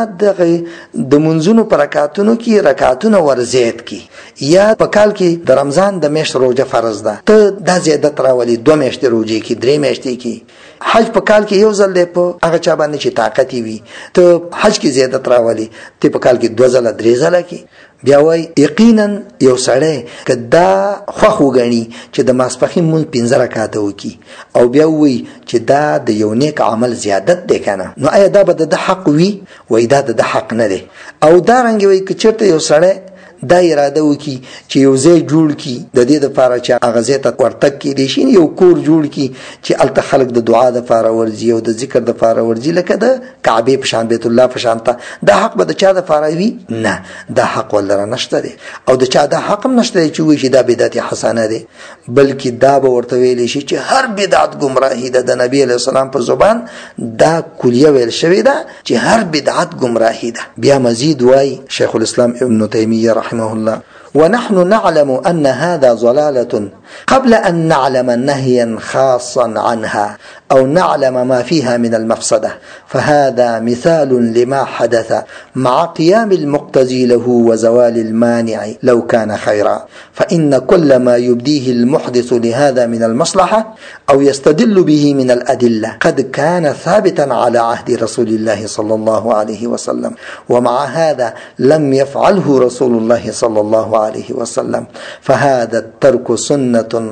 د منځونو پر رکعاتونو کې رکعاتونه ور زیات کی، یا په کال کې د رمضان د میاشت روزه فرض ده ته دا زیادت راولي 2 میاشتې روزه کې 3 میاشتې کې، حج په کال کې یو ځل په هغه چا باندې چې طاقت وي ته حج کې زیادت راولي، ته په کال کې 2 ځله 3 ځله کې. بیا وای یقینا یو سړی کدا خوخ وګڼي چې د ماسپخین مون 15 رکعات وکي او بیا وای چې دا د یو نیک عمل زیادت دی کنه، نو آیا دا به د حق وي؟ وای دا د حق نه دی. او دا رنګ وای چې چرته یو سړی دا اراده وکي چې یو ځای جوړ کی د دې لپاره چې هغه ځای ته ورتګ کې دي شي، یو کور جوړ کی چې الته خلق د دعا لپاره ورځي او د ذکر لپاره ورځي، لکه د کعبه په شان بیت الله په شان ته. دا حق به د چا لپاره وي؟ نه، دا حق ولر نشته دی او د چا دا حق نشته چې وي چې دا بدعت حسنه دی، بلکې دا به ورته ویل شي چې هر بدعت گمراهی ده. د نبی علیہ السلام په زبان دا کلیه ویل شوی ده چې هر بدعت گمراهی ده. بیا مزید وای شیخ الاسلام ابن تیمیه رحمه الله ونحن نعلم أن هذا ضلالة قبل أن نعلم نهيا خاصا عنها أو نعلم ما فيها من المفسدة، فهذا مثال لما حدث مع قيام المقتضي له وزوال المانع لو كان خيرا. فإن كل ما يبديه المحدث لهذا من المصلحة أو يستدل به من الأدلة قد كان ثابتا على عهد رسول الله صلى الله عليه وسلم، ومع هذا لم يفعله رسول الله صلى الله عليه وسلم، فهذا الترك سنة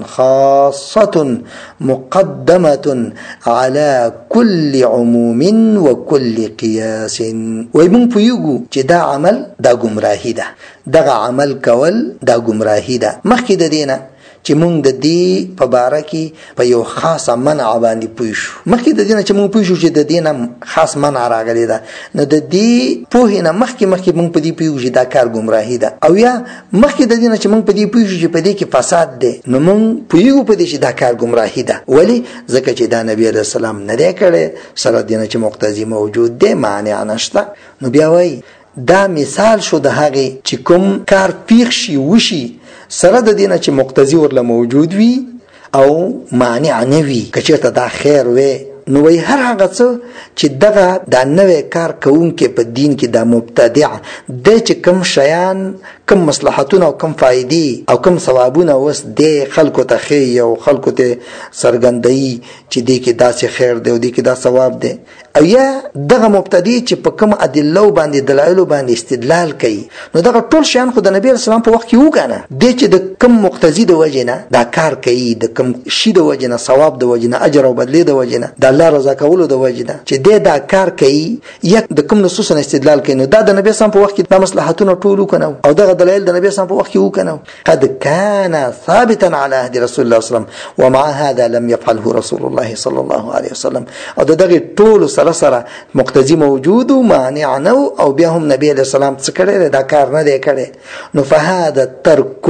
خاصة مقدمة على كل عموم وكل قياس. ويمون پویگو چې دا عمل دا گمراهی ده، دا عمل کول دا گمراهی ده. مخکې د دینه چې مونږ د دې په باره کې په یو خاصه منع باندې پوه شو، مخکې د دې نه چې مونږ پوه شو چې د دې نه خاص منع راغلی ده، نو د دې پوهې نه مخکې مونږ په دې پوه شو چې دا کار ګمراهي ده، او یا مخکې د دې نه چې مونږ په دې پوه شو چې په دې کې فساد دی، نو مونږ پوهیږو په دې چې دا کار ګمراهي ده. ولې؟ ځکه چې دا نبی علیه السلام نه دی کړی، سره دې نه چې مقتضي موجود دی، مانع نشته. نو بیا وایي دا مثال شو د هغې چې کوم کار پیښ شي وشي سره د دینه چې مقتضی ورله موجود وي او مانع نه وي، که چېرته دا خیر وي، نو وی هر هغه څه چې دغه دا نوې کار کوونکی په دین کې دا مبتدع دی چې کم شیان کم مصلحتونه او کم فائدې او کم ثوابونه وس دی خلکو ته ښیي او خلکو ته څرګندوي چې دې کې داسې خیر دی او دې کې دا ثواب دی، او یا دغه مبتدی چې په کوم ادله باندې دلایل باندې استدلال کوي نو دغه ټول شیان خو د نبی اسلام په وخت کې وکنه د چې د کوم مقتضی د وجنه دا کار کوي د کوم شی د وجنه ثواب د وجنه اجر او بدلی د وجنه د الله رضا کولو د وجنه چې دا کار کوي یا د کوم نصوص استدلال کوي نو دا د نبی اسلام په وخت کې د مصلحتونو ټول وکنه او دغه دلایل د نبی اسلام په وخت کې وکنه قد كان ثابتا على عهد رسول الله صلی الله علیه وسلم ومع هذا لم يفعله رسول الله صلی الله علیه وسلم او دغه ټول سره مقتضی موجود او مانع نو او بیا هم نبی علیہ السلام څه کړی دا کار نه دی کړی نو فهذا الترك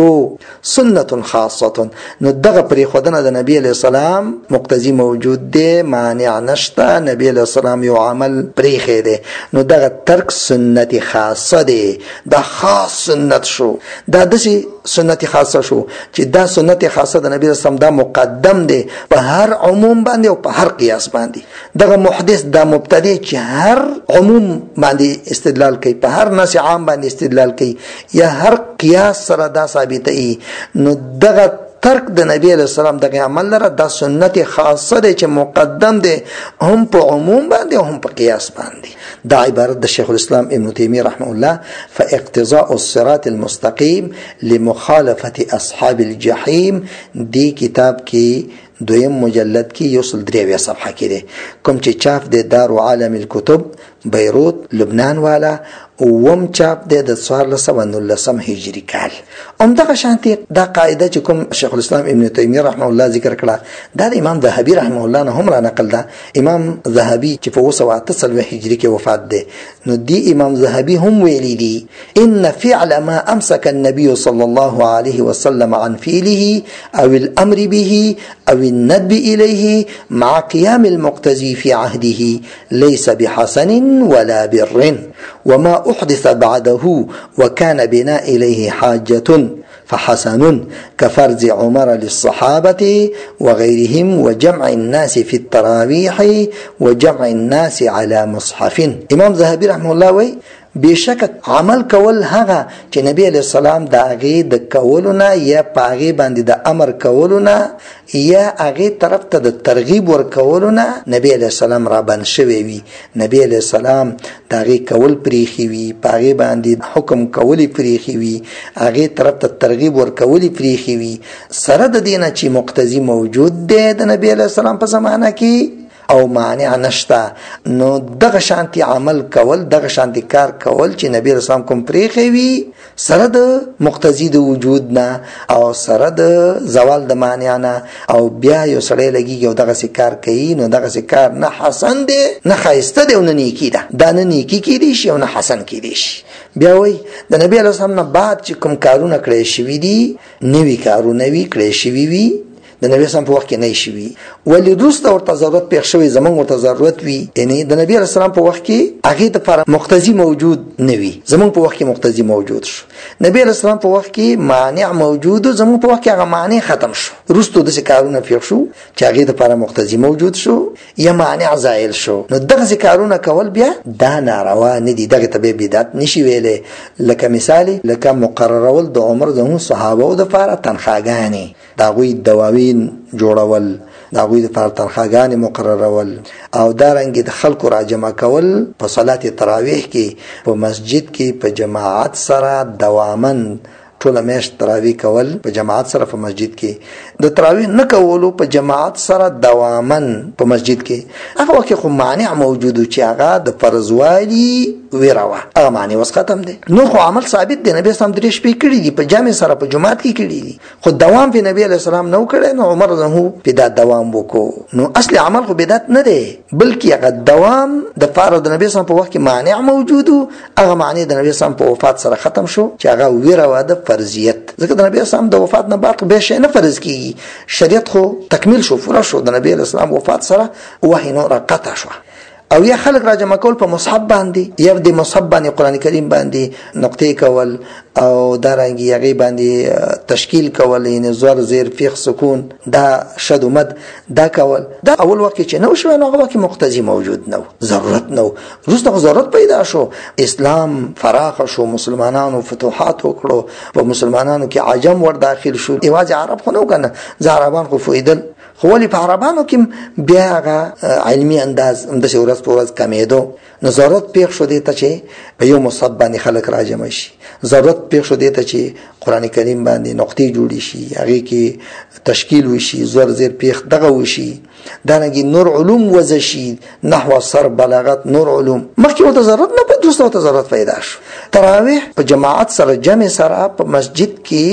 سنه خاصه نو دغه پرې خدانه د نبی علیہ السلام مقتضی موجود دی مانع نشته نبی علیہ السلام یو عمل پرې خېده نو دغه ترک سنت خاصه دی دا خاص سنت شو دا دسی سنت خاصه شو چې دا سنت خاصه د نبی اسلام دا مقدم دی په هر عموم باندې او په هر قیاس باندې دغه محدث دا مبتدی چې هر عموم باندې استدلال کوي په هر نص عام باندې استدلال کوي یا هر قیاس سره دا ثابتي نو دغه ترک د نبی علیہ السلام دغه عمل لره د سنت خاصه دی چې مقدم دی هم په عموم باندې هم په قیاس باندې دا عبارت د شیخ الاسلام ابن تیمیه رحمه الله فاقتضاء الصراط المستقيم لمخالفه اصحاب الجحيم دی کتاب کې دویم مجلد کې یو سل 3 صفحه کې ده کوم چې چاپ د دار عالم الكتب بیروت لبنان والا وم چاپ د 1419 هجری کال دغه شانتي دا قاعده چې کوم شیخ الاسلام ابن تیمیه رحمه الله ذکر کړه دا د امام ذهبي رحمه الله نه هم را نقل ده امام ذهبي چې په 219 هجری کې وفات ده نو دی امام ذهبي هم ویلي دي ان فعل ما امسك النبي صلى الله عليه وسلم عن فعله او الامر به او الندب اليه مع قيام المقتضي في عهده ليس بحسن ولا بر وما أحدث بعده وكان بنا إليه حاجة فحسن كفرز عمر للصحابة وغيرهم وجمع الناس في التراويح وجمع الناس على مصحف امام ذهبي رحمه الله وي بشک عمل کول هغه چې نبی علیہ السلام دا غي د کولونه یا پاغي باندې د امر کولونه یا هغه طرف ته د ترغیب ور کولونه نبی علیہ السلام را بن شوی وي نبی علیہ السلام دا غي کول پریخي وي پاغي باندې حکم کولی پریخي وي هغه طرف ته ترغیب ور کولی پریخي وي سره د دینه چې مقتضی موجود دی د نبی علیہ السلام په زمانہ کې او مانع نشتا نو دغه شانتی عمل کول دغه شانتی کار کول چې نبی رسول الله کوم پریخي وي سره د مقتضی د وجود نه او سره د زوال د مانع نه او بیا یو سره لګي یو دغه کار کوي نو دغه کار نه حسن دی نه خایسته دی نه نیکی ده دا نه نیکی کیدی شي او نه حسن کیدی شي بیا وای د نبی رسول الله نه بعد چې کوم کارونه کړی شوی دي نوی کارونه وی کړی شوی وي د نبی اسلام په وخت کې نه شي ولی دوست ورته ضرورت پېښ شوی زمونږ ورته ضرورت وي یعنی د نبی اسلام په وخت کې هغه د پر مقتضی موجود نه وي زمونږ په وخت کې مقتضی موجود شو نبی اسلام په وخت کې مانع موجود زمونږ په وخت کې هغه مانع ختم شو روستو د کارونه پېښ شو چې هغه د پر مقتضی موجود شو یا مانع زائل شو نو دغه کارونه کول بیا دا ناروا نه دي دغه ته بدعت نشي ویلې لکه مثال لکه مقررول د عمر د صحابه او د فار تنخواګانی دا غوي دواوین جوړول دا غوي د فار تنخواګانی مقررول او دارنګ د خلکو راجمع کول په صلات تراویح کې په مسجد کې په جماعت سره دوامن ټول میاشت تراویح کول په جماعت سره په مسجد کې د تراویح نه کولو په جماعت سره دوامن په مسجد کې هغه وخت خو مانع موجود چې هغه د فرض والی ویراوه هغه معنی وس ختم دي نو خو عمل ثابت دی نبی اسلام درې شپې کړی دي په جامع سره په جماعت کې کړی دي خو دوام په نبی علیہ السلام نو کړی نو عمر زمو په دا دوام وکړو نو اصلي عمل خو بدعت نه دی بلکې هغه دوام د فرض د نبی اسلام په وخت کې مانع موجود هغه معنی د نبی اسلام په وفات سره ختم شو چې هغه ویراوه د فرضیت ځکه د نبی اسلام د وفات نه بعد به شي نه فرض کیږي شریعت خو تکمیل شو پورا شو د نبی اسلام وفات سره وحی نور قطع شو او یا خلق را جمع کول په مصحف باندې یا د مصحف باندې قران کریم باندې نقطې کول او دارنګ یغي باندې تشکیل کول یعنی زور زیر فیخ سکون دا شد و مد دا کول دا اول وخت چې نو شو نو هغه مقتضی موجود نو ضرورت نو روز ته ضرورت پیدا شو اسلام فراخ شو مسلمانانو فتوحات وکړو په مسلمانانو کې عجم ور داخل شو ایواز عرب خو نو کنه زه عربان خو فویدل خو ولې په عربانو کې بیا هغه علمي انداز همداسې ورځ په ورځ کمېدو. نو ضرورت پیښ شو دې ته چې په یو مصحف باندې خلک راجمع شي، ضرورت پیښ شو دې ته چې قرآن کریم باندې نقطې جوړې شي، هغې کې تشکیل وشي، زور زیر پیښ دغه وشي، دارنګې نور علوم وضع شي، نحو، صرف، بلاغت، نور علوم. مخکې ورته ضرورت نه پد، وروسته ورته ضرورت پیدا شو. تراویح په جماعت سره جمع سره په مسجد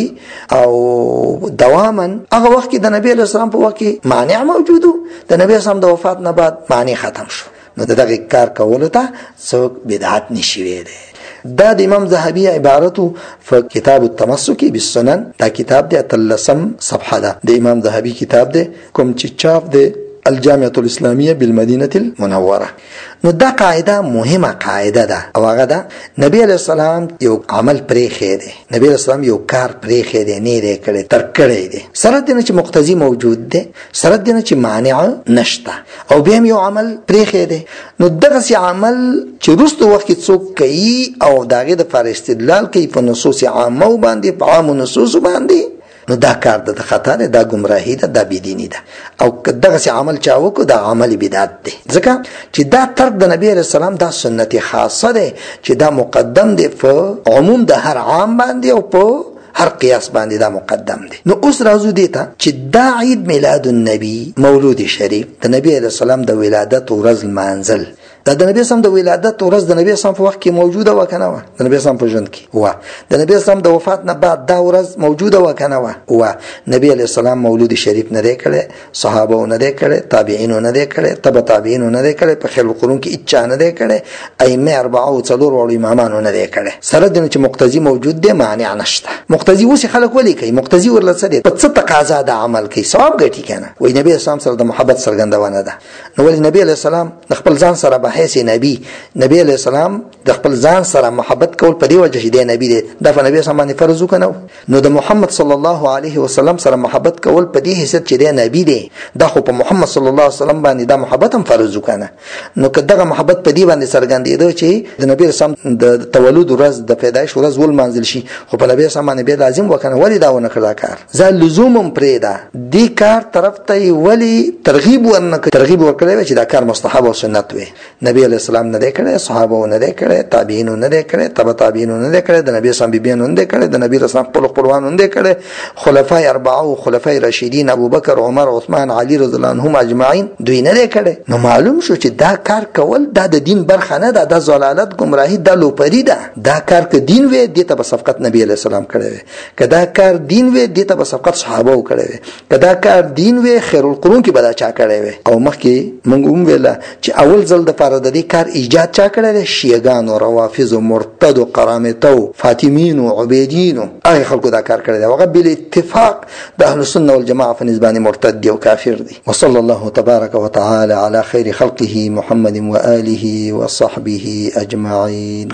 کې او دواما هغه وخت کې د نبی علیه السلام په وخت کې مانع موجود و، د نبی علیه السلام د وفات نه بعد مانع ختم شو. نو دغه کار کولو ته څوک بدعت نشي ویلی. دا د امام ذهبي عبارتو په کتاب التمسک بالسنن، دا کتاب دی 13 صفحه ده د امام ذهبي کتاب دی، کوم چې چاپ دی الجامعة الإسلامية بالمدينة المنورة. نو دا قاعده مهمه قاعده ده، او هغه ده نبی علیہ السلام یو عمل پرې خېده، نبی علیہ السلام یو کار پرې خېده نه دی کړی، تر کړی دی، سره دې نه چې مقتضی موجود دی، سره دې نه چې مانع نشته، او بیا یو عمل پرې خېده. نو دغه سي عمل چې وروسته وخت کې څوک کوي او داغه د فار استدلال کوي په نصوص عامه باندې، په عام نصوص باندې، نو دا کار د خطا ده، دا گمراهی ده، دا بيدینی ده. او دغه سي عمل چا وکړو دا عمل بدعت ده، ځکه چې دا ترک د نبی عليه السلام دا سنت خاصه ده چې دا مقدم ده په عموم د هر عام باندې او په هر قیاس باندې دا مقدم ده. نو اوس راځو دې ته چې دا عید میلاد النبی مولود شریف د نبی عليه السلام د ولادت ورځ منزل، دا د نبی سم د ولادت ورځ د نبی سم په وخت کې موجوده و کنه و، د نبی سم په ژوند کې و، د نبی سم د وفات نه بعد دا ورځ موجوده و کنه و. نبی علیہ السلام مولود شریف نه دی کړی، صحابه نه دی کړی، تابعین نه دی کړی، تبع تابعین نه دی کړی، په خیر القرون کې اچا نه دی کړی، ائمه اربعه او څلور وړو امامانو نه دی کړی، سره د چې مقتضی موجود دی مانع نشته. مقتضی اوس خلک ولي کوي، مقتضی ورلته دی په څه تقاضا د عمل کوي، ثواب ګټي کنه. وای نبی اسلام سره د محبت څرګندونه ده. نو ولې نبی علیہ السلام خپل ځان سره حیث نبی علیہ السلام د خپل ځان سره محبت کول په دی وجه چې دی نبی دی، دا په نبی سم باندې فرض وکنو. نو د محمد صلی الله علیه وسلم سره محبت کول په دی حیثیت چې دی نبی دی، دا خو په محمد صلی الله علیه وسلم باندې دا محبت هم فرض وکنه. نو که دغه محبت په دی باندې څرګندېدو چې د نبی رسول د تولد ورځ د پیدایش ورځ ول منزل شي، خو په نبی سم باندې به لازم وکنه. ولی دا ونه کړه کار ځا لزوم پرې ده، دی کار طرف ته ولی ترغیب ورنکړي، ترغیب ورکړي چې دا کار مستحب او سنت وي. نبی علیہ السلام نه دی کړی، صحابه نه دی کړی، تابعین نه دی کړی، تبع تابعین نه دی کړی، د نبی اسلام بیبیان نه دی کړی، د نبی رسول خپل خپلوان نه دی کړی، خلفای اربعه او خلفای راشدین ابو بکر، عمر، عثمان، علی رضی الله عنهم اجمعین دوی نه دی کړی. نو معلوم شو چې دا کار کول دا د دین برخه نه ده، د ضلالت گمراهی د لوپری ده. دا کار ک دین وې د ته په صفقت نبی علیہ السلام کړی وي، کدا کار دین وې د ته په صفقت صحابه کړی وي، کدا کار دین وې خیر القرون کې بدا چا کړی وي. او مخکې مونږ هم ویل چې اول ځل د فرض د دې کار ایجاد چا کړی دی؟ شیعگان او روافض او مرتد او قرامطه او فاطمین او عبیدین، هغه خلکو دا کار کړی دی. هغه بل اتفاق د اهل سنت والجماعه په نسبت مرتد دی او کافر دی. وصلی الله تبارک وتعالى على خير خلقه محمد وآله وصحبه اجمعين.